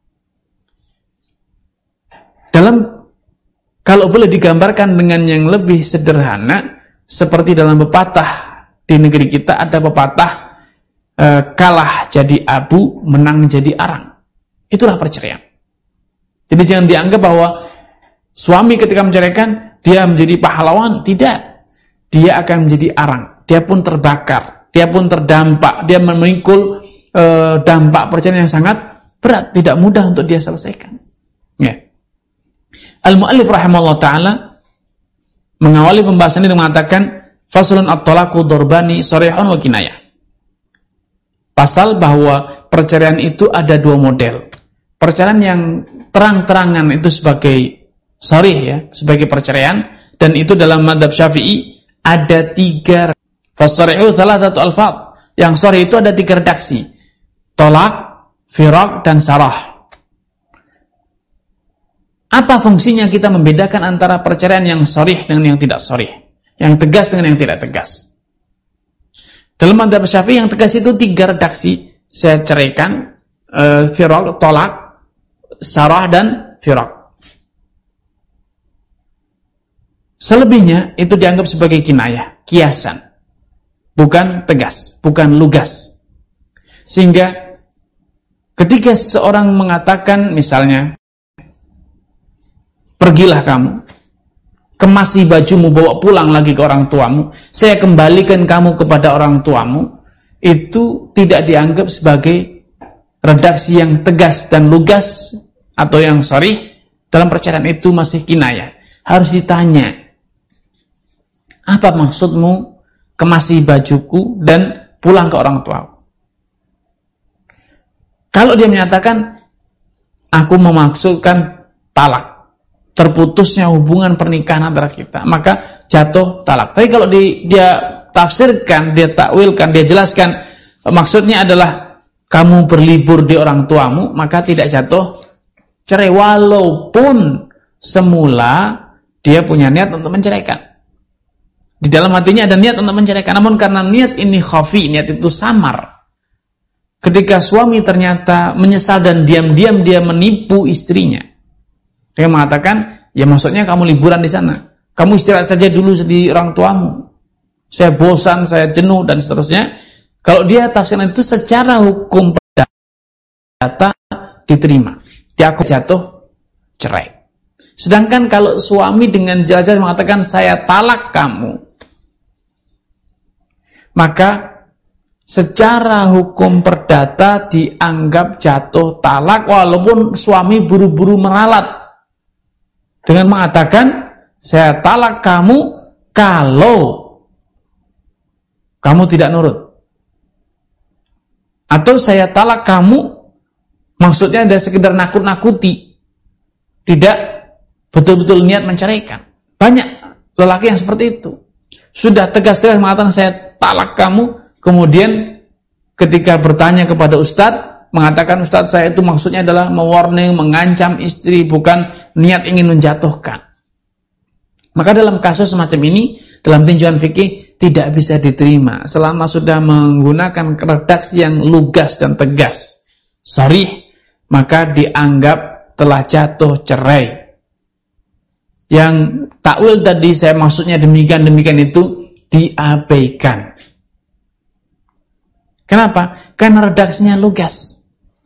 Dalam, kalau boleh digambarkan dengan yang lebih sederhana, seperti dalam pepatah di negeri kita ada pepatah e, kalah jadi abu, menang jadi arang. Itulah perceraian. Jadi jangan dianggap bahwa suami ketika menceraikan dia menjadi pahlawan, tidak. Dia akan menjadi arang, dia pun terbakar, dia pun terdampak, dia memikul e, dampak perceraian yang sangat berat, tidak mudah untuk dia selesaikan. Ya. Al-Mu'allif rahimahullah ta'ala mengawali pembahasan ini mengatakan faslun at-talaqu darbani sharihun wa kinayah. Pasal bahwa perceraian itu ada dua model. Perceraian yang terang-terangan itu sebagai sharih, ya, sebagai perceraian, dan itu dalam mazhab Syafi'i ada tiga. Fasarihu thalathatu alfaz. Yang sharih itu ada tiga redaksi. Tolak, firaq, dan sarah. Apa fungsinya kita membedakan antara perceraian yang sharih dengan yang tidak sharih? Yang tegas dengan yang tidak tegas. Dalam mazhab Syafi'i yang tegas itu tiga redaksi. Saya ceraikan, uh, firaq, tolak, sarah, dan firaq. Selebihnya itu dianggap sebagai kinayah, kiasan. Bukan tegas, bukan lugas. Sehingga ketika seseorang mengatakan misalnya, pergilah kamu, kemasi bajumu, bawa pulang lagi ke orang tuamu, saya kembalikan kamu kepada orang tuamu, itu tidak dianggap sebagai redaksi yang tegas dan lugas atau yang sharih. Dalam perceraian itu masih kinayah. Harus ditanya, apa maksudmu kemasi bajuku dan pulang ke orang tua? Kalau dia menyatakan, aku memaksudkan talak, terputusnya hubungan pernikahan antara kita, maka jatuh talak. Tapi kalau di, dia tafsirkan, dia takwilkan, dia jelaskan, maksudnya adalah kamu berlibur di orang tuamu, maka tidak jatuh cerai, walaupun semula dia punya niat untuk menceraikan. Di dalam hatinya ada niat untuk menceraikan, namun karena niat ini khafi, niat itu samar. Ketika suami ternyata menyesal dan diam-diam dia menipu istrinya, dia mengatakan, ya maksudnya kamu liburan di sana, kamu istirahat saja dulu di orang tuamu, saya bosan, saya jenuh, dan seterusnya. Kalau dia tafsiran itu secara hukum perdata diterima, dia aku jatuh cerai. Sedangkan kalau suami dengan jelas-jelas mengatakan saya talak kamu, maka secara hukum perdata dianggap jatuh talak, walaupun suami buru-buru meralat dengan mengatakan saya talak kamu kalau kamu tidak nurut, atau saya talak kamu maksudnya ada sekedar nakut-nakuti, tidak betul-betul niat menceraikan. Banyak lelaki yang seperti itu, sudah tegas-tegas mengatakan saya talak kamu, kemudian ketika bertanya kepada ustadz, mengatakan ustadz saya itu maksudnya adalah mewarning, mengancam istri, bukan niat ingin menjatuhkan. Maka dalam kasus semacam ini, dalam tinjauan fikih tidak bisa diterima selama sudah menggunakan redaksi yang lugas dan tegas, sharih, maka dianggap telah jatuh cerai. Yang takwil tadi saya maksudnya demikian demikian itu diabaikan. Kenapa? Karena redaksinya lugas.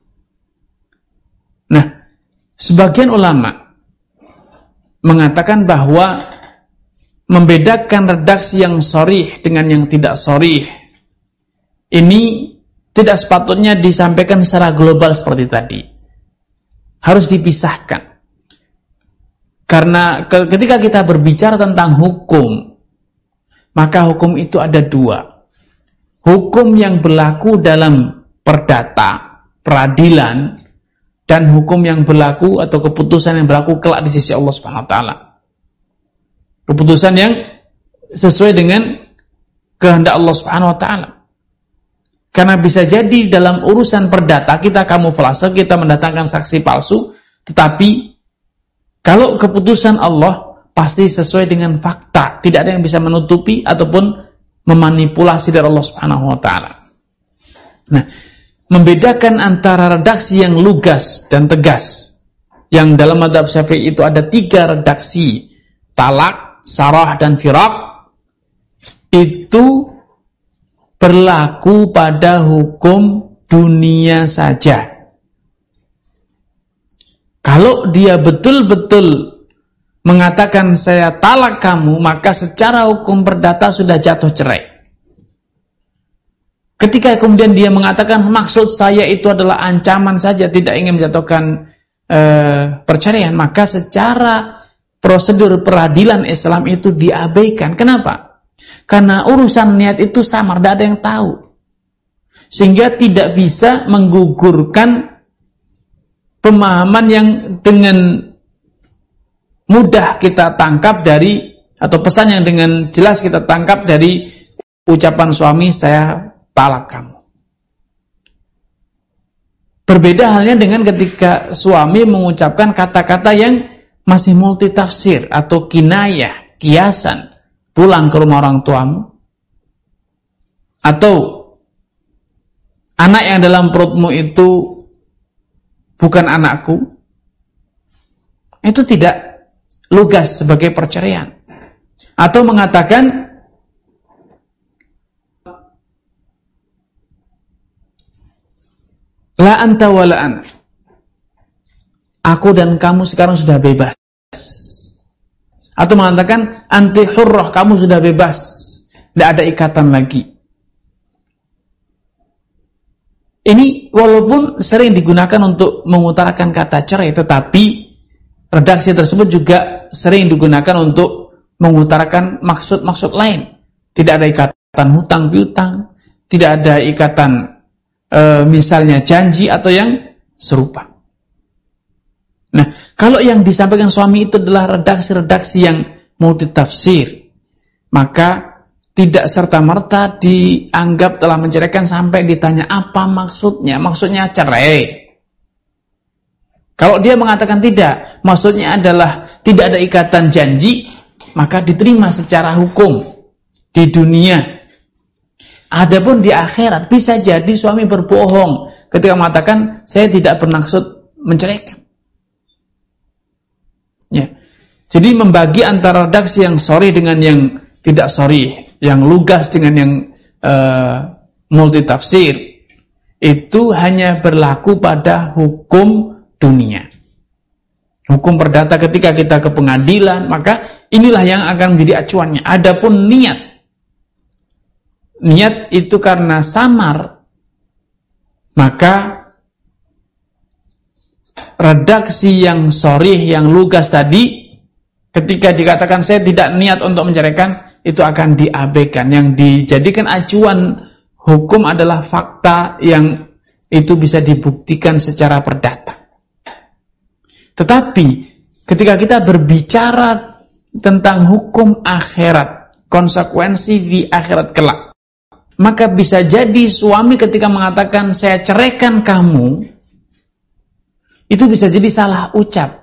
Nah, sebagian ulama mengatakan bahwa membedakan redaksi yang sharih dengan yang tidak sharih ini tidak sepatutnya disampaikan secara global seperti tadi. Harus dipisahkan. Karena ketika kita berbicara tentang hukum, maka hukum itu ada dua. Hukum yang berlaku dalam perdata, peradilan, dan hukum yang berlaku atau keputusan yang berlaku kelak di sisi Allah Subhanahu wa taala. Keputusan yang sesuai dengan kehendak Allah Subhanahu wa taala. Karena bisa jadi dalam urusan perdata kita kamuflase, kita mendatangkan saksi palsu, tetapi kalau keputusan Allah pasti sesuai dengan fakta, tidak ada yang bisa menutupi ataupun memanipulasi dari Allah Subhanahu wa taala. Nah, membedakan antara redaksi yang lugas dan tegas, yang dalam mazhab Syafi'i itu ada tiga redaksi, talak, sarah, dan firaq, itu berlaku pada hukum dunia saja. Kalau dia betul-betul mengatakan saya talak kamu, maka secara hukum perdata sudah jatuh cerai. Ketika kemudian dia mengatakan maksud saya itu adalah ancaman saja, tidak ingin menjatuhkan eh, perceraian, maka secara prosedur peradilan Islam itu diabaikan. Kenapa? Karena urusan niat itu samar, tidak ada yang tahu. Sehingga tidak bisa menggugurkan pemahaman yang dengan mudah kita tangkap dari, atau pesan yang dengan jelas kita tangkap dari ucapan suami saya talak kamu. Berbeda halnya dengan ketika suami mengucapkan kata-kata yang masih multitafsir atau kinayah, kiasan, pulang ke rumah orang tuamu, atau anak yang dalam perutmu itu bukan anakku, itu tidak lugas sebagai perceraian. Atau mengatakan la anta wa la an, aku dan kamu sekarang sudah bebas. Atau mengatakan anti hurrah, kamu sudah bebas, tidak ada ikatan lagi. Ini walaupun sering digunakan untuk mengutarakan kata cerai, tetapi redaksi tersebut juga sering digunakan untuk mengutarakan maksud-maksud lain. Tidak ada ikatan hutang piutang, tidak ada ikatan e, misalnya janji atau yang serupa. Nah, kalau yang disampaikan suami itu adalah redaksi-redaksi yang multitafsir, maka tidak serta-merta dianggap telah menceraikan sampai ditanya apa maksudnya. Maksudnya cerai. Kalau dia mengatakan tidak, maksudnya adalah tidak ada ikatan janji, maka diterima secara hukum di dunia. Adapun di akhirat bisa jadi suami berbohong ketika mengatakan saya tidak bermaksud menceraikan. Ya. Jadi membagi antara redaksi yang sharih dengan yang tidak sharih, yang lugas dengan yang uh, multitafsir, itu hanya berlaku pada hukum dunia. Hukum perdata ketika kita ke pengadilan, maka inilah yang akan menjadi acuannya. Adapun niat, niat itu karena samar, maka redaksi yang sharih, yang lugas tadi, ketika dikatakan saya tidak niat untuk menceraikan, itu akan diabaikan. Yang dijadikan acuan hukum adalah fakta yang itu bisa dibuktikan secara perdata. Tetapi ketika kita berbicara tentang hukum akhirat, konsekuensi di akhirat kelak, maka bisa jadi suami ketika mengatakan saya ceraikan kamu, itu bisa jadi salah ucap.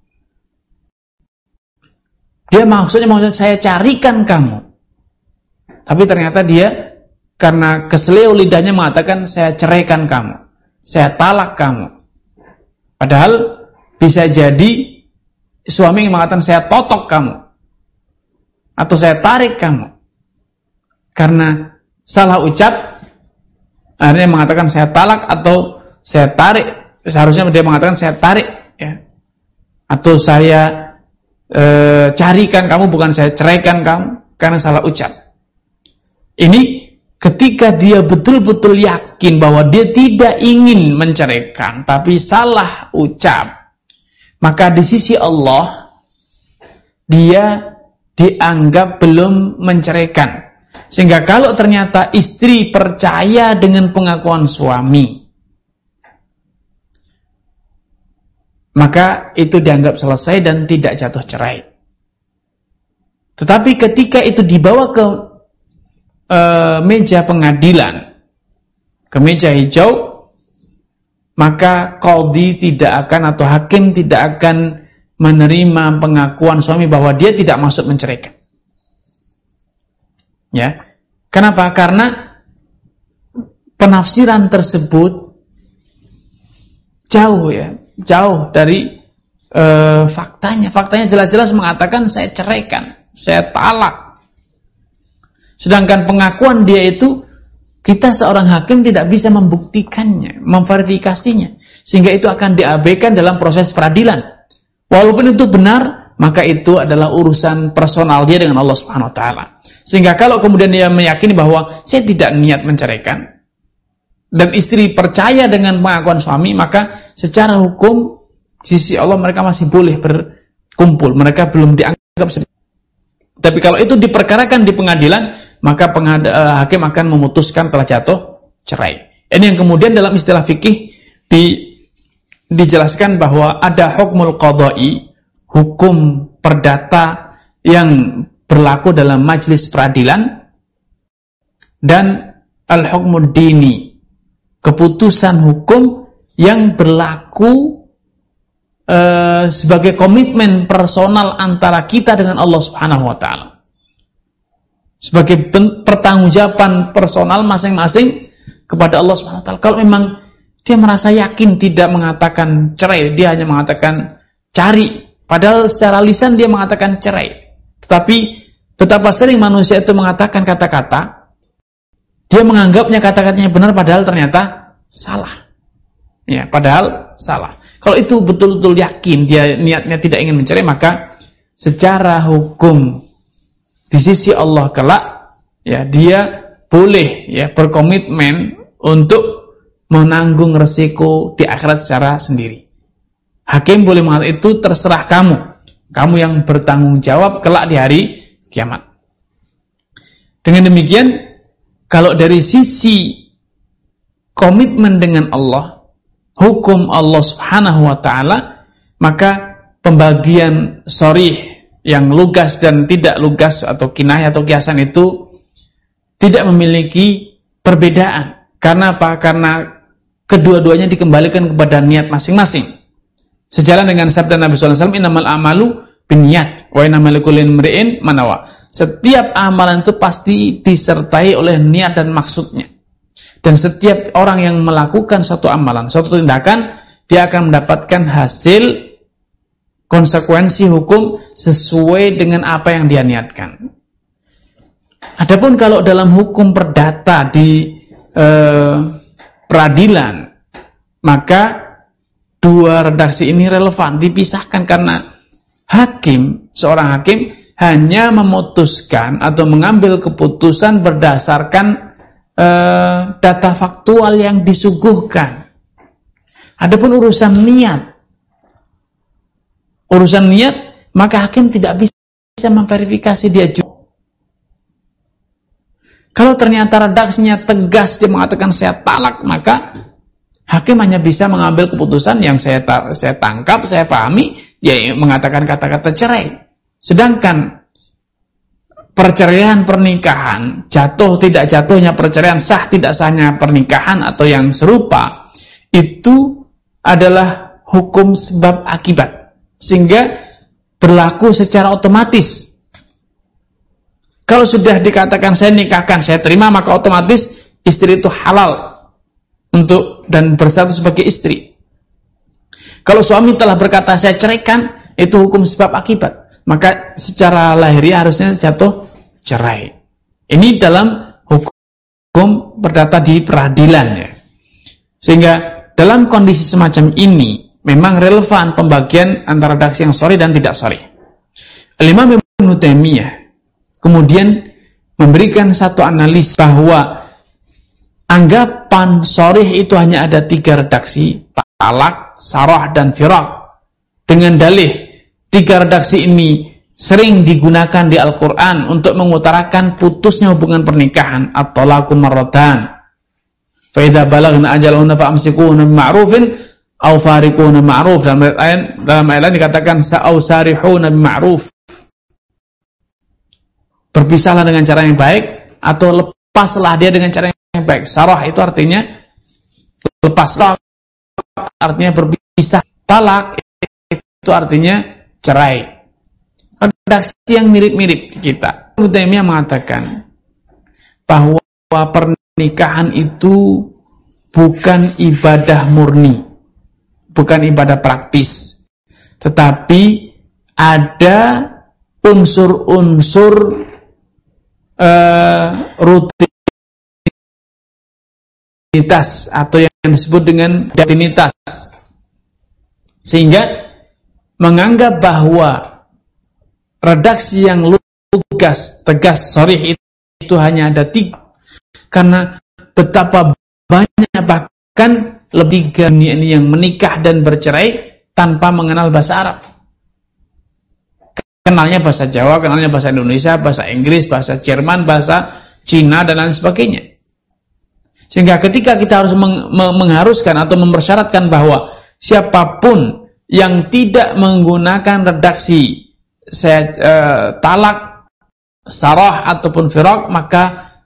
Dia maksudnya maksudnya saya carikan kamu. Tapi ternyata dia karena keseleo lidahnya mengatakan saya ceraikan kamu, saya talak kamu. Padahal bisa jadi suami yang mengatakan saya totok kamu, atau saya tarik kamu. Karena salah ucap, akhirnya mengatakan saya talak atau saya tarik. Seharusnya dia mengatakan saya tarik, ya. Atau saya E, carikan kamu, bukan saya ceraikan kamu, karena salah ucap. Ini ketika dia betul-betul yakin bahwa dia tidak ingin menceraikan, tapi salah ucap, maka di sisi Allah dia dianggap belum menceraikan. Sehingga kalau ternyata istri percaya dengan pengakuan suami, maka itu dianggap selesai dan tidak jatuh cerai. Tetapi ketika itu dibawa ke e, meja pengadilan, ke meja hijau, maka qadhi tidak akan atau hakim tidak akan menerima pengakuan suami bahwa dia tidak maksud menceraikan. Ya. Kenapa? Karena penafsiran tersebut jauh ya. Jauh dari e, faktanya. Faktanya jelas-jelas mengatakan saya ceraikan, saya talak. Sedangkan pengakuan dia itu, kita seorang hakim tidak bisa membuktikannya, memverifikasinya, sehingga itu akan diabaikan dalam proses peradilan. Walaupun itu benar, maka itu adalah urusan personal dia dengan Allah Subhanahu Wa Taala. Sehingga kalau kemudian dia meyakini bahwa saya tidak niat menceraikan, dan istri percaya dengan pengakuan suami, maka secara hukum sisi Allah mereka masih boleh berkumpul, mereka belum dianggap sebagai. Tapi kalau itu diperkarakan di pengadilan, maka pengad- uh, hakim akan memutuskan telah jatuh cerai. Ini yang kemudian dalam istilah fikih di, dijelaskan bahwa ada hukmul qadha'i, hukum perdata yang berlaku dalam majelis peradilan, dan al-hukmud dini, keputusan hukum yang berlaku uh, sebagai komitmen personal antara kita dengan Allah Subhanahu wa taala. Sebagai pertanggungjawaban personal masing-masing kepada Allah Subhanahu wa taala. Kalau memang dia merasa yakin tidak mengatakan cerai, dia hanya mengatakan cari, padahal secara lisan dia mengatakan cerai. Tetapi betapa sering manusia itu mengatakan kata-kata, dia menganggapnya kata-katanya benar padahal ternyata salah. Ya, padahal salah. Kalau itu betul-betul yakin dia niatnya tidak ingin mencerai, maka secara hukum di sisi Allah kelak, ya, dia boleh ya berkomitmen untuk menanggung resiko di akhirat secara sendiri. Hakim boleh mengatakan itu terserah kamu. Kamu yang bertanggung jawab kelak di hari kiamat. Dengan demikian, kalau dari sisi komitmen dengan Allah, hukum Allah Subhanahu wa taala, maka pembagian sharih yang lugas dan tidak lugas atau kinayah atau kiasan itu tidak memiliki perbedaan. Karena apa? Karena kedua-duanya dikembalikan kepada niat masing-masing. Sejalan dengan sabda Nabi sallallahu alaihi wasallam, innamal a'malu binniyat wa innamal likulli imri'in ma nawa. Setiap amalan itu pasti disertai oleh niat dan maksudnya. Dan setiap orang yang melakukan suatu amalan, suatu tindakan, dia akan mendapatkan hasil konsekuensi hukum sesuai dengan apa yang dia niatkan. Adapun kalau dalam hukum perdata di eh, peradilan, maka dua redaksi ini relevan, dipisahkan karena hakim, seorang hakim hanya memutuskan atau mengambil keputusan berdasarkan eh, data faktual yang disuguhkan. Adapun urusan niat, urusan niat, maka hakim tidak bisa memverifikasi dia juga. Kalau ternyata redaksinya tegas, dia mengatakan saya talak, maka hakim hanya bisa mengambil keputusan yang saya saya tangkap, saya pahami, ya mengatakan kata-kata cerai. Sedangkan perceraian pernikahan, jatuh tidak jatuhnya perceraian, sah tidak sahnya pernikahan atau yang serupa, itu adalah hukum sebab akibat, sehingga berlaku secara otomatis. Kalau sudah dikatakan saya nikahkan, saya terima, maka otomatis istri itu halal untuk dan berstatus sebagai istri. Kalau suami telah berkata saya ceraikan, itu hukum sebab akibat, maka secara lahiriah harusnya jatuh cerai. Ini dalam hukum perdata di peradilan, ya. Sehingga dalam kondisi semacam ini memang relevan pembagian antara redaksi yang sharih dan tidak sharih. Al-Imam Ibnu Taimiyah kemudian memberikan satu analis bahwa anggapan sharih itu hanya ada tiga redaksi, talak, sarah, dan firaq. Dengan dalih tiga redaksi ini sering digunakan di Al-Quran untuk mengutarakan putusnya hubungan pernikahan. At-talaqu marratan, fa idza balagna ajalahunna fa amsikuhunna bima'rufin aw fariquhunna bima'ruf. Dalam ayat dalam ayat lain dikatakan sa'au sarihuna bima'ruf, berpisahlah dengan cara yang baik atau lepaslah dia dengan cara yang baik. Sarah itu artinya lepaslah, artinya berpisah. Talak itu artinya cerai. Redaksi yang mirip-mirip di kita. Ibnu Taimiyah mengatakan bahwa pernikahan itu bukan ibadah murni, bukan ibadah praktis, tetapi ada unsur-unsur Uh, rutinitas atau yang disebut dengan rutinitas, sehingga menganggap bahwa redaksi yang lugas, tegas, sharih itu hanya ada tiga, karena betapa banyak bahkan lebih dunia ini yang menikah dan bercerai tanpa mengenal bahasa Arab. Kenalnya bahasa Jawa, kenalnya bahasa Indonesia, bahasa Inggris, bahasa Jerman, bahasa Cina, dan lain sebagainya. Sehingga ketika kita harus meng mengharuskan atau mempersyaratkan bahwa siapapun yang tidak menggunakan redaksi saya, eh, talak, sarah, ataupun firaq, maka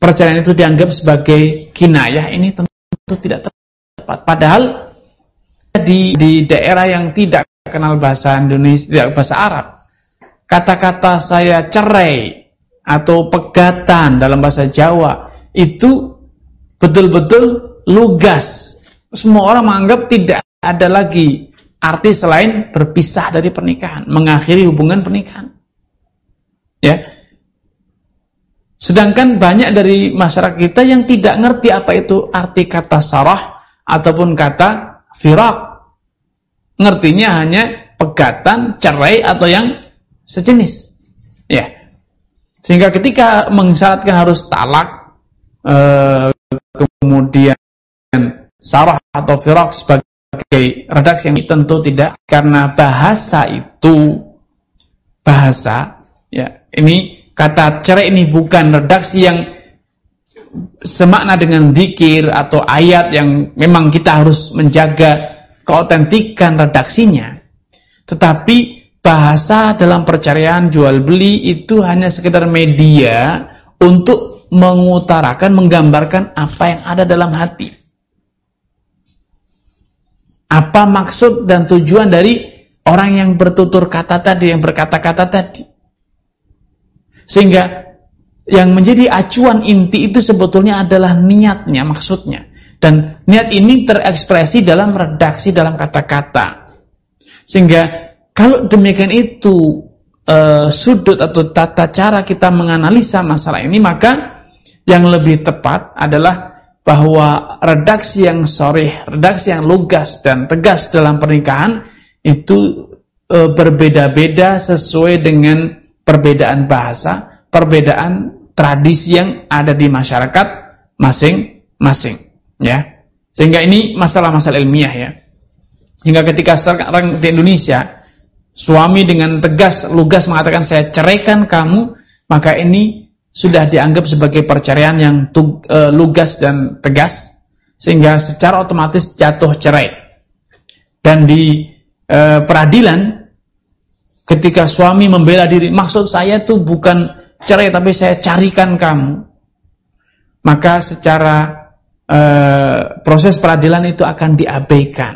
perceraian itu dianggap sebagai kinayah, ini tentu tidak tepat. Padahal di di daerah yang tidak kenal bahasa Indonesia, tidak bahasa Arab, kata-kata saya cerai atau pegatan dalam bahasa Jawa itu betul-betul lugas. Semua orang menganggap tidak ada lagi arti selain berpisah dari pernikahan, mengakhiri hubungan pernikahan. Ya. Sedangkan banyak dari masyarakat kita yang tidak ngerti apa itu arti kata sarah ataupun kata firaq. Ngertinya hanya pegatan, cerai atau yang sejenis. Ya. Sehingga ketika mengisyaratkan harus talak, eh, kemudian sarah atau firaq sebagai redaksi yang tentu tidak, karena bahasa itu bahasa, ya, ini kata cerai ini bukan redaksi yang semakna dengan zikir atau ayat yang memang kita harus menjaga keautentikan redaksinya. Tetapi bahasa dalam perceraian jual beli itu hanya sekedar media untuk mengutarakan, menggambarkan apa yang ada dalam hati. Apa maksud dan tujuan dari orang yang bertutur kata tadi, yang berkata-kata tadi. Sehingga yang menjadi acuan inti itu sebetulnya adalah niatnya, maksudnya. Dan niat ini terekspresi dalam redaksi, dalam kata-kata. Sehingga kalau demikian itu e, sudut atau tata cara kita menganalisa masalah ini, maka yang lebih tepat adalah bahwa redaksi yang sharih, redaksi yang lugas dan tegas dalam pernikahan itu e, berbeda-beda sesuai dengan perbedaan bahasa, perbedaan tradisi yang ada di masyarakat masing-masing, ya. Sehingga ini masalah-masalah ilmiah, ya. Hingga ketika sekarang di Indonesia suami dengan tegas, lugas mengatakan saya ceraikan kamu, maka ini sudah dianggap sebagai perceraian yang tug, e, lugas dan tegas, sehingga secara otomatis jatuh cerai. Dan di e, peradilan ketika suami membela diri, maksud saya tuh bukan cerai tapi saya carikan kamu, maka secara e, proses peradilan itu akan diabaikan.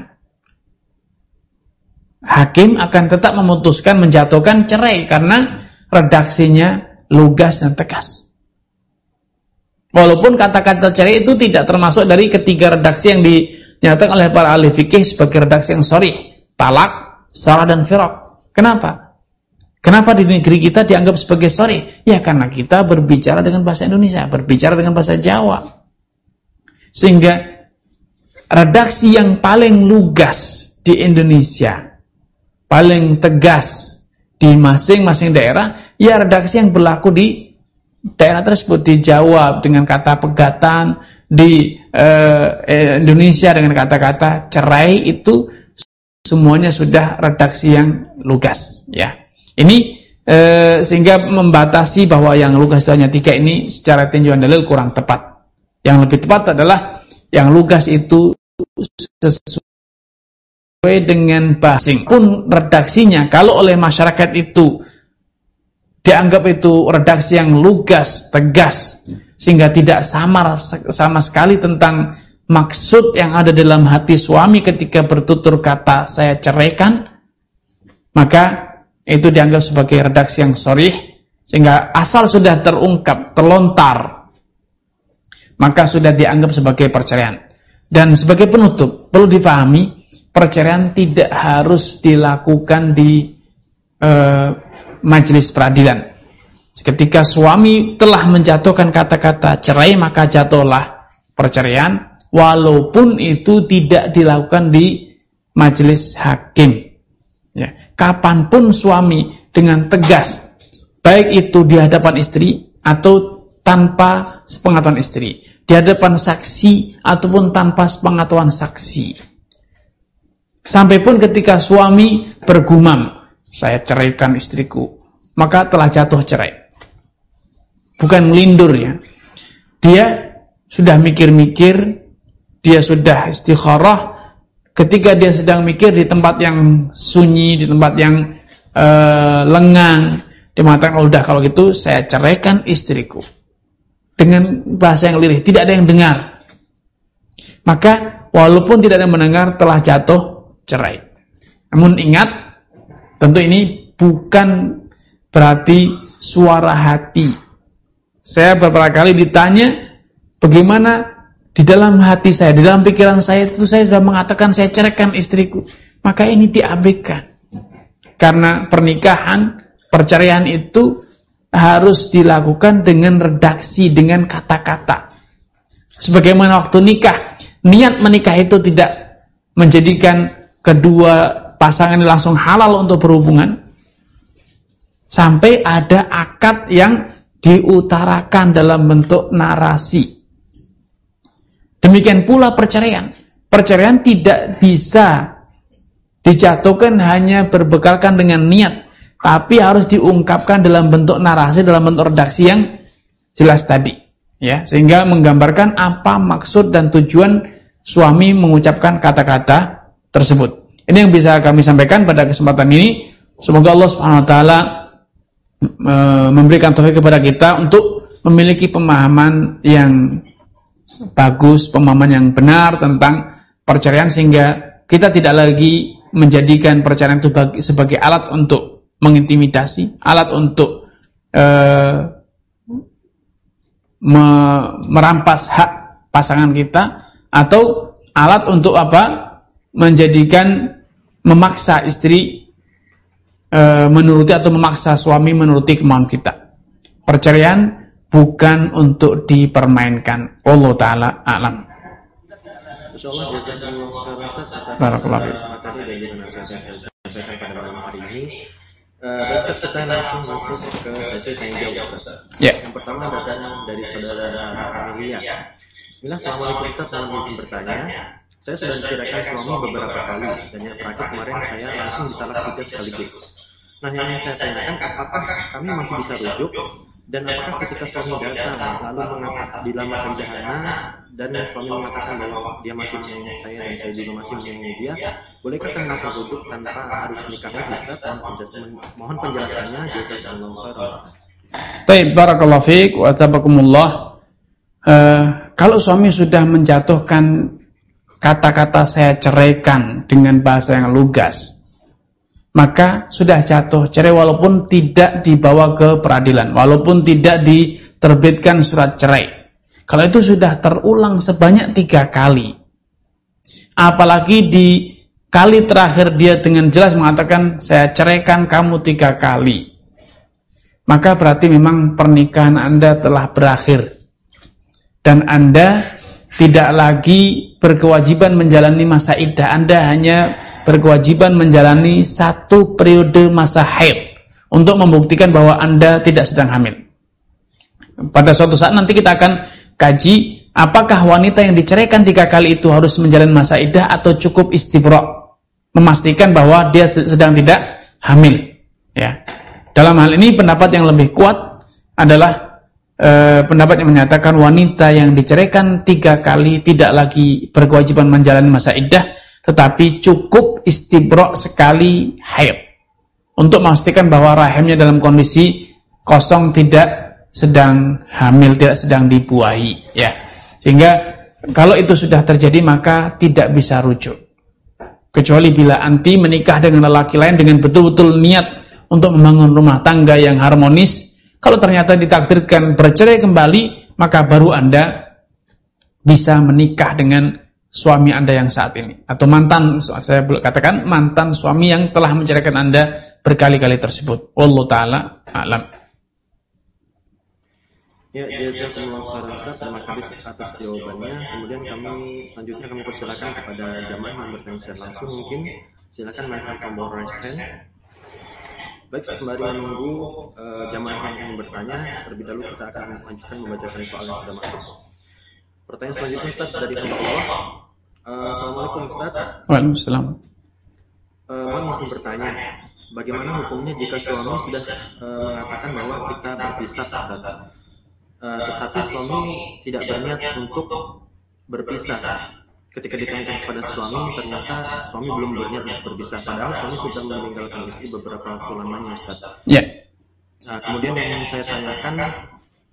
Hakim akan tetap memutuskan menjatuhkan cerai karena redaksinya lugas dan tegas. Walaupun kata-kata cerai itu tidak termasuk dari ketiga redaksi yang dinyatakan oleh para ahli fikih sebagai redaksi yang sharih, talak, sarah dan firaq. Kenapa? Kenapa di negeri kita dianggap sebagai sharih? Ya karena kita berbicara dengan bahasa Indonesia, berbicara dengan bahasa Jawa. Sehingga redaksi yang paling lugas di Indonesia, paling tegas di masing-masing daerah, ya redaksi yang berlaku di daerah tersebut. Di Jawa dengan kata pegatan, di eh, Indonesia dengan kata-kata cerai, itu semuanya sudah redaksi yang lugas, ya. Ini eh, sehingga membatasi bahwa yang lugas itu hanya tiga ini secara tinjauan dalil kurang tepat. Yang lebih tepat adalah yang lugas itu sesuai dengan bahasa pun redaksinya. Kalau oleh masyarakat itu dianggap itu redaksi yang lugas, tegas, sehingga tidak samar sama sekali tentang maksud yang ada dalam hati suami ketika bertutur kata saya ceraikan, maka itu dianggap sebagai redaksi yang sharih, sehingga asal sudah terungkap, terlontar, maka sudah dianggap sebagai perceraian. Dan sebagai penutup, perlu difahami, perceraian tidak harus dilakukan di eh, majelis peradilan. Ketika suami telah menjatuhkan kata-kata cerai, maka jatuhlah perceraian, walaupun itu tidak dilakukan di majelis hakim. Ya. Kapanpun suami dengan tegas, baik itu di hadapan istri atau tanpa sepengetahuan istri, di hadapan saksi ataupun tanpa sepengetahuan saksi, sampai pun ketika suami bergumam, saya ceraikan istriku, maka telah jatuh cerai. Bukan melindur, ya. Dia sudah mikir-mikir, dia sudah istikharah. Ketika dia sedang mikir di tempat yang sunyi, di tempat yang uh, lengang, dia mengatakan, oh, udah kalau gitu saya ceraikan istriku. dengan bahasa yang lirih, tidak ada yang dengar. Maka walaupun tidak ada yang mendengar, telah jatuh cerai. Namun ingat, tentu ini bukan berarti suara hati. Saya beberapa kali ditanya, bagaimana di dalam hati saya, di dalam pikiran saya itu saya sudah mengatakan saya ceraikan istriku. Maka ini diabaikan. Karena pernikahan, perceraian itu harus dilakukan dengan redaksi, dengan kata-kata. Sebagaimana waktu nikah, niat menikah itu tidak menjadikan kedua pasangan ini langsung halal untuk berhubungan, sampai ada akad yang diutarakan dalam bentuk narasi. Demikian pula perceraian. Perceraian tidak bisa dijatuhkan hanya berbekalkan dengan niat, tapi harus diungkapkan dalam bentuk narasi, dalam bentuk redaksi yang jelas tadi, ya, sehingga menggambarkan apa maksud dan tujuan suami mengucapkan kata-kata tersebut. Ini yang bisa kami sampaikan pada kesempatan ini. Semoga Allah Subhanahu wa taala e, memberikan taufik kepada kita untuk memiliki pemahaman yang bagus, pemahaman yang benar tentang perceraian, sehingga kita tidak lagi menjadikan perceraian itu bagi, sebagai alat untuk mengintimidasi, alat untuk e, me, merampas hak pasangan kita, atau alat untuk apa? Menjadikan, memaksa istri e, menuruti atau memaksa suami menuruti kemauan kita. Perceraian bukan untuk dipermainkan. Allah Ta'ala a'lam. Insyaallah jazakallahu khairan Ustaz atas Barakallahu materi dan juga nasihat yang saya sampaikan pada malam hari ini. Uh, dan Ustaz, kita langsung masuk ke sesi tanya jawab Ustaz. Ya. Yang pertama datang dari saudara Amelia. Bismillah, assalamualaikum Ustaz, mohon izin bertanya. Saya sudah diceraikan suami beberapa kali, dan yang terakhir kemarin saya langsung ditalak tiga sekaligus. Nah, yang ingin saya tanyakan, apakah kami masih bisa rujuk? Dan apakah ketika suami datang lalu mengatakan bila masa idahana dan suami mengatakan bahwa dia masih menyayangi saya dan saya juga masih menyayangi dia, bolehkah kami langsung rujuk tanpa harus menikah lagi Ustaz? Mohon penjelasannya. Jazakallahu khairan. Baik, barakallahu fiik wa tabakumullah. Uh, kalau suami sudah menjatuhkan kata-kata saya ceraikan dengan bahasa yang lugas, maka sudah jatuh cerai walaupun tidak dibawa ke peradilan, walaupun tidak diterbitkan surat cerai. Kalau itu sudah terulang sebanyak tiga kali, apalagi di kali terakhir dia dengan jelas mengatakan saya ceraikan kamu tiga kali, maka berarti memang pernikahan Anda telah berakhir dan Anda tidak lagi berkewajiban menjalani masa iddah. Anda hanya berkewajiban menjalani satu periode masa haid untuk membuktikan bahwa Anda tidak sedang hamil. Pada suatu saat nanti kita akan kaji apakah wanita yang diceraikan tiga kali itu harus menjalani masa iddah atau cukup istibra', memastikan bahwa dia sedang tidak hamil. Ya. Dalam hal ini pendapat yang lebih kuat adalah eh, pendapat yang menyatakan wanita yang diceraikan tiga kali tidak lagi berkewajiban menjalani masa iddah, tetapi cukup istibra' sekali haid untuk memastikan bahwa rahimnya dalam kondisi kosong, tidak sedang hamil, tidak sedang dibuahi, ya. Sehingga kalau itu sudah terjadi maka tidak bisa rujuk, kecuali bila anti menikah dengan lelaki lain dengan betul-betul niat untuk membangun rumah tangga yang harmonis. Kalau ternyata ditakdirkan bercerai kembali, maka baru Anda bisa menikah dengan suami Anda yang saat ini, atau mantan, saya katakan mantan suami yang telah menceraikan Anda berkali-kali tersebut. Wallahu ta'ala a'lam. Ya, jazakumullahu khairan Ustaz, terima kasih atas jawabannya. Kemudian kami selanjutnya kami persilakan kepada jamaah yang bertanya secara langsung, mungkin silakan mainkan tombol raise hand. Baik, sembari menunggu uh, jamaah yang ingin bertanya, terlebih dahulu kita akan lanjutkan membacakan soal yang sudah masuk. Pertanyaan selanjutnya Ustaz dari Rasulullah. Uh, Assalamualaikum Ustaz. Waalaikumsalam. Uh, mohon izin bertanya, bagaimana hukumnya jika suami sudah uh, mengatakan bahwa kita berpisah Ustaz, uh, tetapi suami tidak berniat untuk berpisah? Ketika ditanyakan kepada suami, ternyata suami belum berniat untuk berpisah, padahal suami sudah meninggalkan istri beberapa waktu lamanya Ustaz. Ya. Nah, kemudian yang ingin saya tanyakan,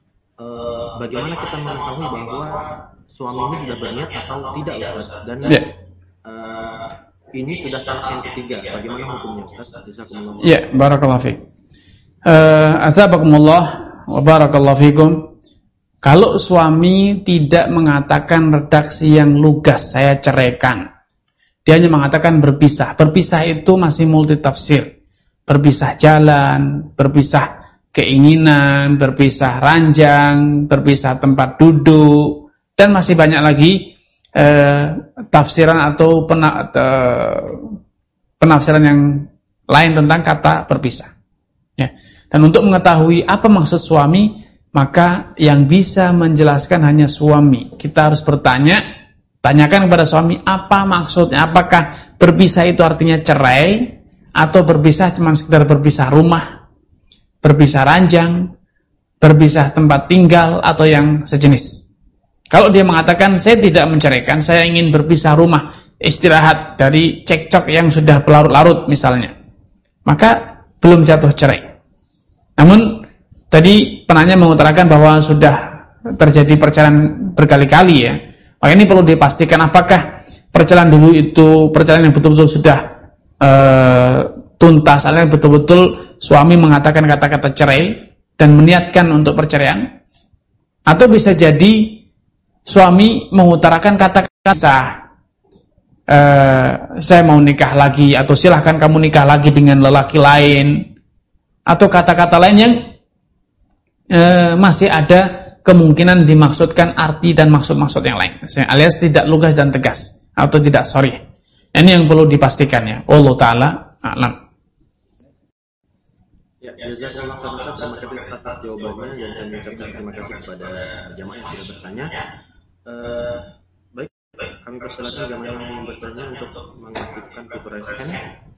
uh, bagaimana kita mengetahui bahwa suami ini sudah berniat atau tidak, Ustaz? Dan ya. uh, ini sudah talak yang ketiga, bagaimana hukumnya, Ustaz? Jazakumullah. Ya, barakallahu fiik. Uh, Athabakumullah wa barakallahu fiikum. Kalau suami tidak mengatakan redaksi yang lugas, saya ceraikan, dia hanya mengatakan berpisah. Berpisah itu masih multi tafsir. Berpisah jalan, berpisah keinginan, berpisah ranjang, berpisah tempat duduk, dan masih banyak lagi eh, tafsiran atau pena, eh, penafsiran yang lain tentang kata berpisah. Ya. Dan untuk mengetahui apa maksud suami, maka yang bisa menjelaskan hanya suami. Kita harus bertanya, tanyakan kepada suami apa maksudnya. Apakah berpisah itu artinya cerai, atau berpisah cuma sekedar berpisah rumah, berpisah ranjang, berpisah tempat tinggal, atau yang sejenis. Kalau dia mengatakan saya tidak menceraikan, saya ingin berpisah rumah, istirahat dari cekcok yang sudah berlarut-larut misalnya, maka belum jatuh cerai. Namun tadi penanya mengutarakan bahwa sudah terjadi perceraian berkali-kali ya. Maka ini perlu dipastikan apakah perceraian dulu itu perceraian yang betul-betul sudah uh, tuntas, alias betul-betul suami mengatakan kata-kata cerai dan meniatkan untuk perceraian, atau bisa jadi suami mengutarakan kata-kata uh, saya mau nikah lagi, atau silahkan kamu nikah lagi dengan lelaki lain, atau kata-kata lain yang Uh, masih ada kemungkinan dimaksudkan arti dan maksud-maksud yang lain, alias tidak lugas dan tegas atau tidak sharih. Ini yang perlu dipastikan ya. Allah Ta'ala a'lam. Ya, jazakallahu khairan, terima kasih atas jawabannya dan kami ucapkan terima kasih kepada jamaah yang sudah bertanya. Uh, baik, kami persilakan jamaah yang bertanya untuk mengaktifkan fitur raise hand.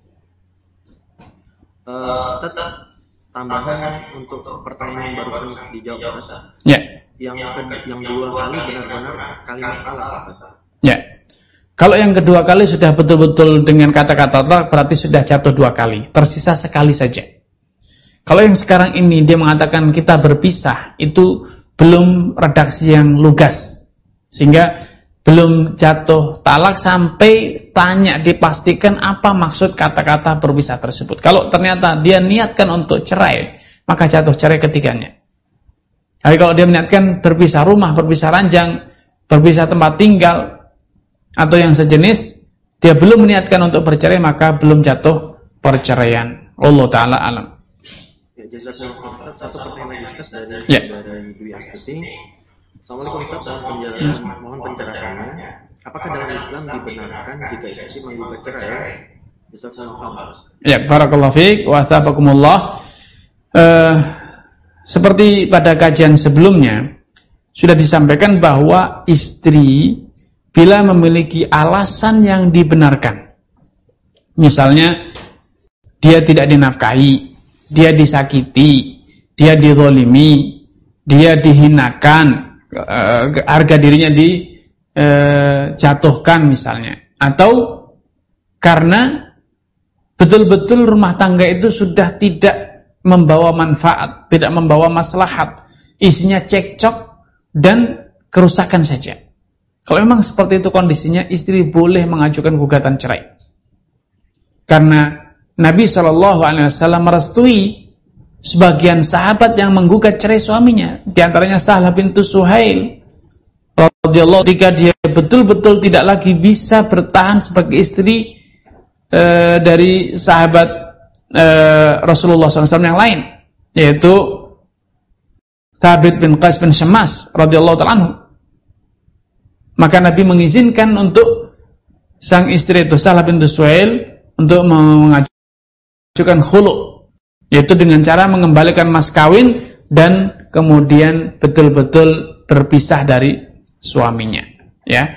Uh, tetap tambahan untuk pertanyaan yang barusan dijawab, Ustaz. Ya. Yang ke, yang dua kali benar-benar kalimat talak, Ustaz. Ya. Kalau yang kedua kali sudah betul-betul dengan kata-kata talak, berarti sudah jatuh dua kali. Tersisa sekali saja. Kalau yang sekarang ini dia mengatakan kita berpisah, itu belum redaksi yang lugas, sehingga belum jatuh talak sampai tanya dipastikan apa maksud kata-kata berpisah tersebut. Kalau ternyata dia niatkan untuk cerai, maka jatuh cerai ketiganya. Tapi kalau dia niatkan berpisah rumah, berpisah ranjang, berpisah tempat tinggal, atau yang sejenis, dia belum meniatkan untuk bercerai, maka belum jatuh perceraian. Allah Ta'ala alam. Ya, jazakallahu khairan. Satu pertanyaan lagi, Ustaz, dari ya. dari Dwi Astuti. Assalamualaikum, Ustaz, mohon penjelasan, mohon pencerahannya. Apakah dalam Islam dibenarkan jika istri menggugat cerai? Jazakallahu khairan. Ya, barakallahu fiik wa athabakumullah. Uh, seperti pada kajian sebelumnya sudah disampaikan bahwa istri bila memiliki alasan yang dibenarkan, misalnya dia tidak dinafkahi, dia disakiti, dia dizalimi, dia dihinakan, harga dirinya dijatuhkan misalnya, atau karena betul-betul rumah tangga itu sudah tidak membawa manfaat, tidak membawa maslahat, isinya cekcok dan kerusakan saja. Kalau memang seperti itu kondisinya, istri boleh mengajukan gugatan cerai, karena Nabi shallallahu alaihi wasallam merestui sebagian sahabat yang menggugat cerai suaminya, di antaranya Sahlah bintu Suhail radhiyallahu, ketika dia betul-betul tidak lagi bisa bertahan sebagai istri e, dari sahabat e, Rasulullah shallallahu alaihi wasallam yang lain, yaitu Thabit bin Qais bin Syammas radhiyallahu ta'ala anhu. Maka Nabi mengizinkan untuk sang istri itu Sahlah bintu Suhail untuk mengajukan khulu', yaitu dengan cara mengembalikan mas kawin dan kemudian betul-betul berpisah dari suaminya. Ya,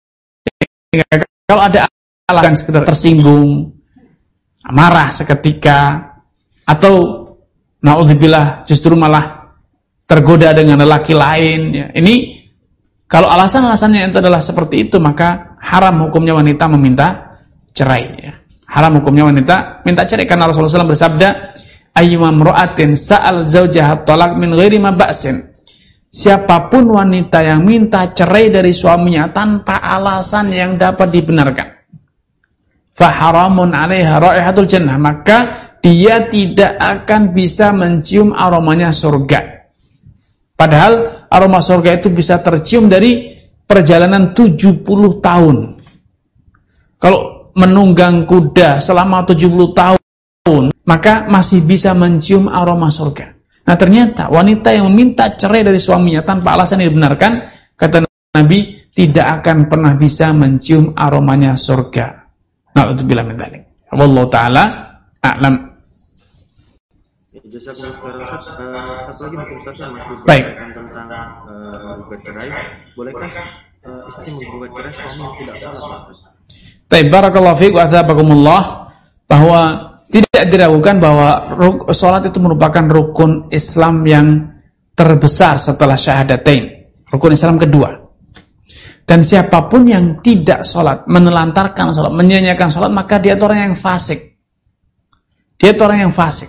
kalau ada alasan sekedar tersinggung, marah seketika, atau naudzubillah justru malah tergoda dengan lelaki lain, ya, ini kalau alasan-alasannya itu adalah seperti itu, maka haram hukumnya wanita meminta cerai. Ya. Haram hukumnya wanita minta cerai, karena Rasulullah shallallahu alaihi wasallam bersabda, ayyuma imra'atin sa'al zawjaha talaq min ghairi ma ba'sin, siapapun wanita yang minta cerai dari suaminya tanpa alasan yang dapat dibenarkan, faharamun 'alaiha raihatul jannah, maka dia tidak akan bisa mencium aromanya surga. Padahal aroma surga itu bisa tercium dari perjalanan tujuh puluh tahun. Kalau menunggang kuda selama tujuh puluh tahun, maka masih bisa mencium aroma surga. Nah, ternyata wanita yang meminta cerai dari suaminya tanpa alasan yang dibenarkan, kata Nabi, tidak akan pernah bisa mencium aromanya surga. Na'udzubillah min dzalik. Wallahu taala a'lam. Jazakumullah khairan Ustaz. Uh, satu lagi mungkin Ustaz yang masih berkaitan tentang uh, menggugat cerai. Bolehkah uh, istri menggugat cerai suami yang tidak salat Ustaz? Baik, barakallahu fiik wa athabakumullah, bahwa tidak diragukan bahwa salat itu merupakan rukun Islam yang terbesar setelah syahadatain, rukun Islam kedua. Dan siapapun yang tidak salat, menelantarkan salat, menyia-nyiakan salat, maka dia itu orang yang fasik. Dia itu orang yang fasik.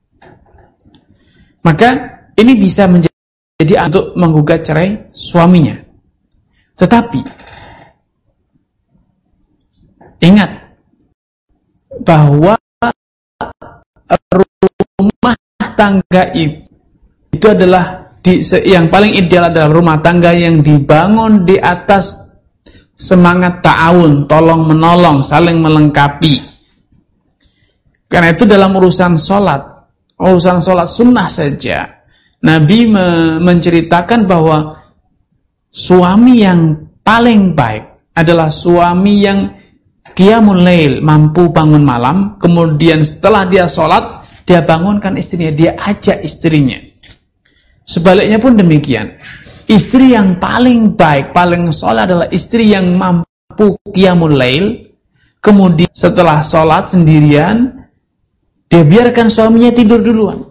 Maka ini bisa menjadi untuk menggugat cerai suaminya. Tetapi ingat bahwa rumah tangga itu, itu adalah di, yang paling ideal adalah rumah tangga yang dibangun di atas semangat ta'awun, tolong menolong, saling melengkapi. Karena itu dalam urusan sholat, urusan sholat sunnah saja, Nabi me menceritakan bahwa suami yang paling baik adalah suami yang qiyamul lail, mampu bangun malam, kemudian setelah dia sholat, dia bangunkan istrinya, dia ajak istrinya. Sebaliknya pun demikian. Istri yang paling baik, paling sholat adalah istri yang mampu qiyamul lail, kemudian setelah sholat sendirian, dia biarkan suaminya tidur duluan.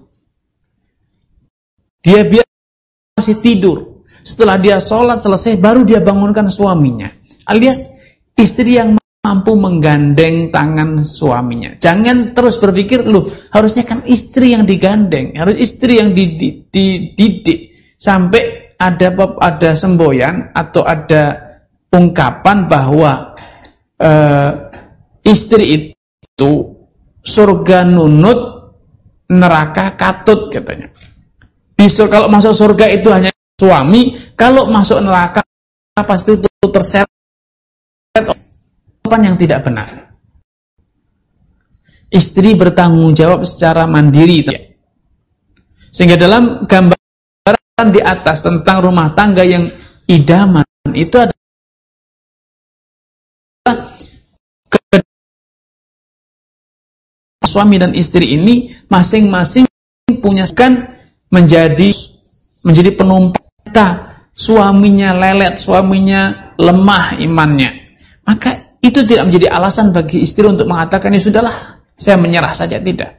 Dia biar masih tidur. Setelah dia sholat selesai, baru dia bangunkan suaminya. Alias istri yang mampu menggandeng tangan suaminya. Jangan terus berpikir, loh harusnya kan istri yang digandeng, harus istri yang dididik. Sampai ada ada semboyan atau ada ungkapan bahwa uh, istri itu surga nunut, neraka katut katanya. Bisa kalau masuk surga itu hanya suami, kalau masuk neraka pasti itu terseret yang tidak benar. Istri bertanggung jawab secara mandiri. Sehingga dalam gambaran di atas tentang rumah tangga yang idaman itu adalah suami dan istri ini masing-masing punya kan menjadi menjadi penumpang. Suaminya lelet, suaminya lemah imannya, maka itu tidak menjadi alasan bagi istri untuk mengatakan, ya sudahlah, saya menyerah saja. Tidak.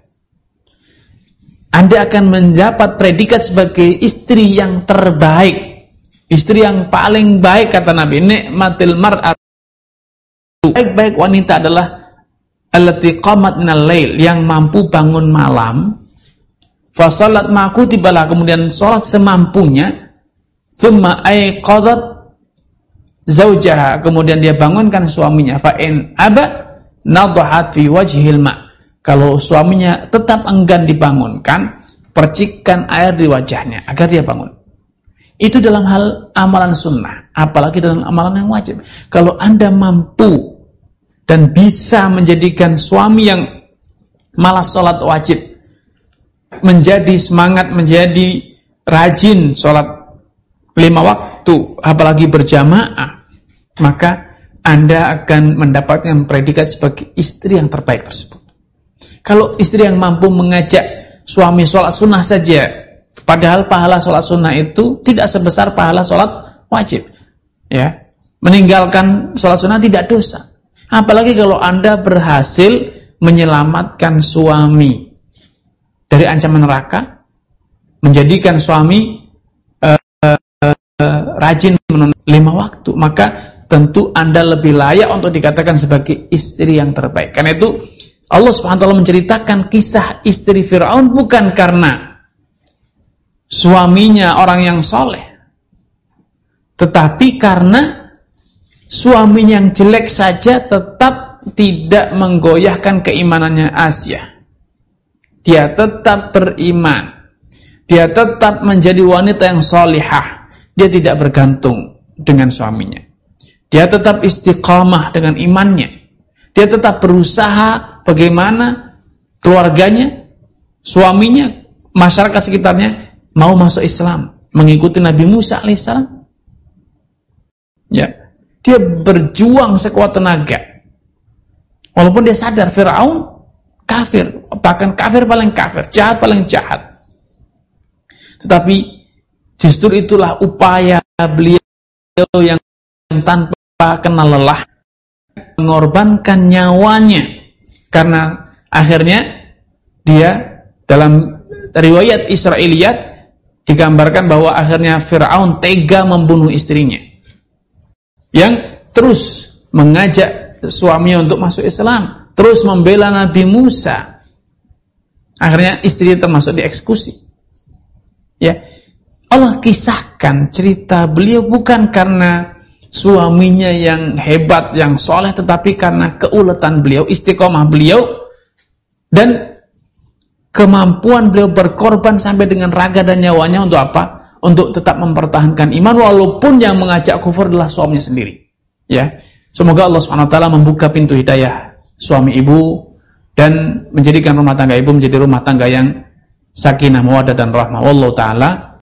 Anda akan mendapat predikat sebagai istri yang terbaik, istri yang paling baik, kata Nabi. Nikmatil mar'at, baik-baik wanita adalah allati qamat minal lail, yang mampu bangun malam, fa salat ma kutibalah, kemudian salat semampunya, thumma aiqadat zaujaha, kemudian dia bangunkan suaminya, fa in aba nadhat fi wajhil ma, kalau suaminya tetap enggan dibangunkan, percikkan air di wajahnya agar dia bangun. Itu dalam hal amalan sunnah, apalagi dalam amalan yang wajib. Kalau Anda mampu dan bisa menjadikan suami yang malas sholat wajib menjadi semangat, menjadi rajin sholat lima waktu, apalagi berjamaah, maka Anda akan mendapatkan predikat sebagai istri yang terbaik tersebut. Kalau istri yang mampu mengajak suami sholat sunnah saja, padahal pahala sholat sunnah itu tidak sebesar pahala sholat wajib, ya, meninggalkan sholat sunnah tidak dosa. Apalagi kalau Anda berhasil menyelamatkan suami dari ancaman neraka, menjadikan suami rajin menunaikan lima waktu, maka tentu Anda lebih layak untuk dikatakan sebagai istri yang terbaik. Karena itu Allah Subhanahu wa taala menceritakan kisah istri Fir'aun bukan karena suaminya orang yang soleh, tetapi karena suaminya yang jelek saja tetap tidak menggoyahkan keimanannya Asia. Dia tetap beriman. Dia tetap menjadi wanita yang solihah. Dia tidak bergantung dengan suaminya. Dia tetap istiqamah dengan imannya. Dia tetap berusaha bagaimana keluarganya, suaminya, masyarakat sekitarnya mau masuk Islam, mengikuti Nabi Musa alaihissalam. Ya, dia berjuang sekuat tenaga. Walaupun dia sadar Firaun kafir, bahkan kafir paling kafir, jahat paling jahat. Tetapi justru itulah upaya beliau yang tanpa kenal lelah mengorbankan nyawanya, karena akhirnya dia dalam riwayat Israiliyat digambarkan bahwa akhirnya Firaun tega membunuh istrinya yang terus mengajak suaminya untuk masuk Islam, terus membela Nabi Musa. Akhirnya istrinya termasuk dieksekusi. Ya, Allah kisahkan cerita beliau bukan karena suaminya yang hebat, yang soleh, tetapi karena keuletan beliau, istiqomah beliau, dan kemampuan beliau berkorban sampai dengan raga dan nyawanya untuk apa? Untuk tetap mempertahankan iman walaupun yang mengajak kufur adalah suaminya sendiri. Ya, semoga Allah subhanahu wa taala membuka pintu hidayah suami ibu dan menjadikan rumah tangga ibu menjadi rumah tangga yang sakinah, mawaddah dan rahmah. Wallahu taala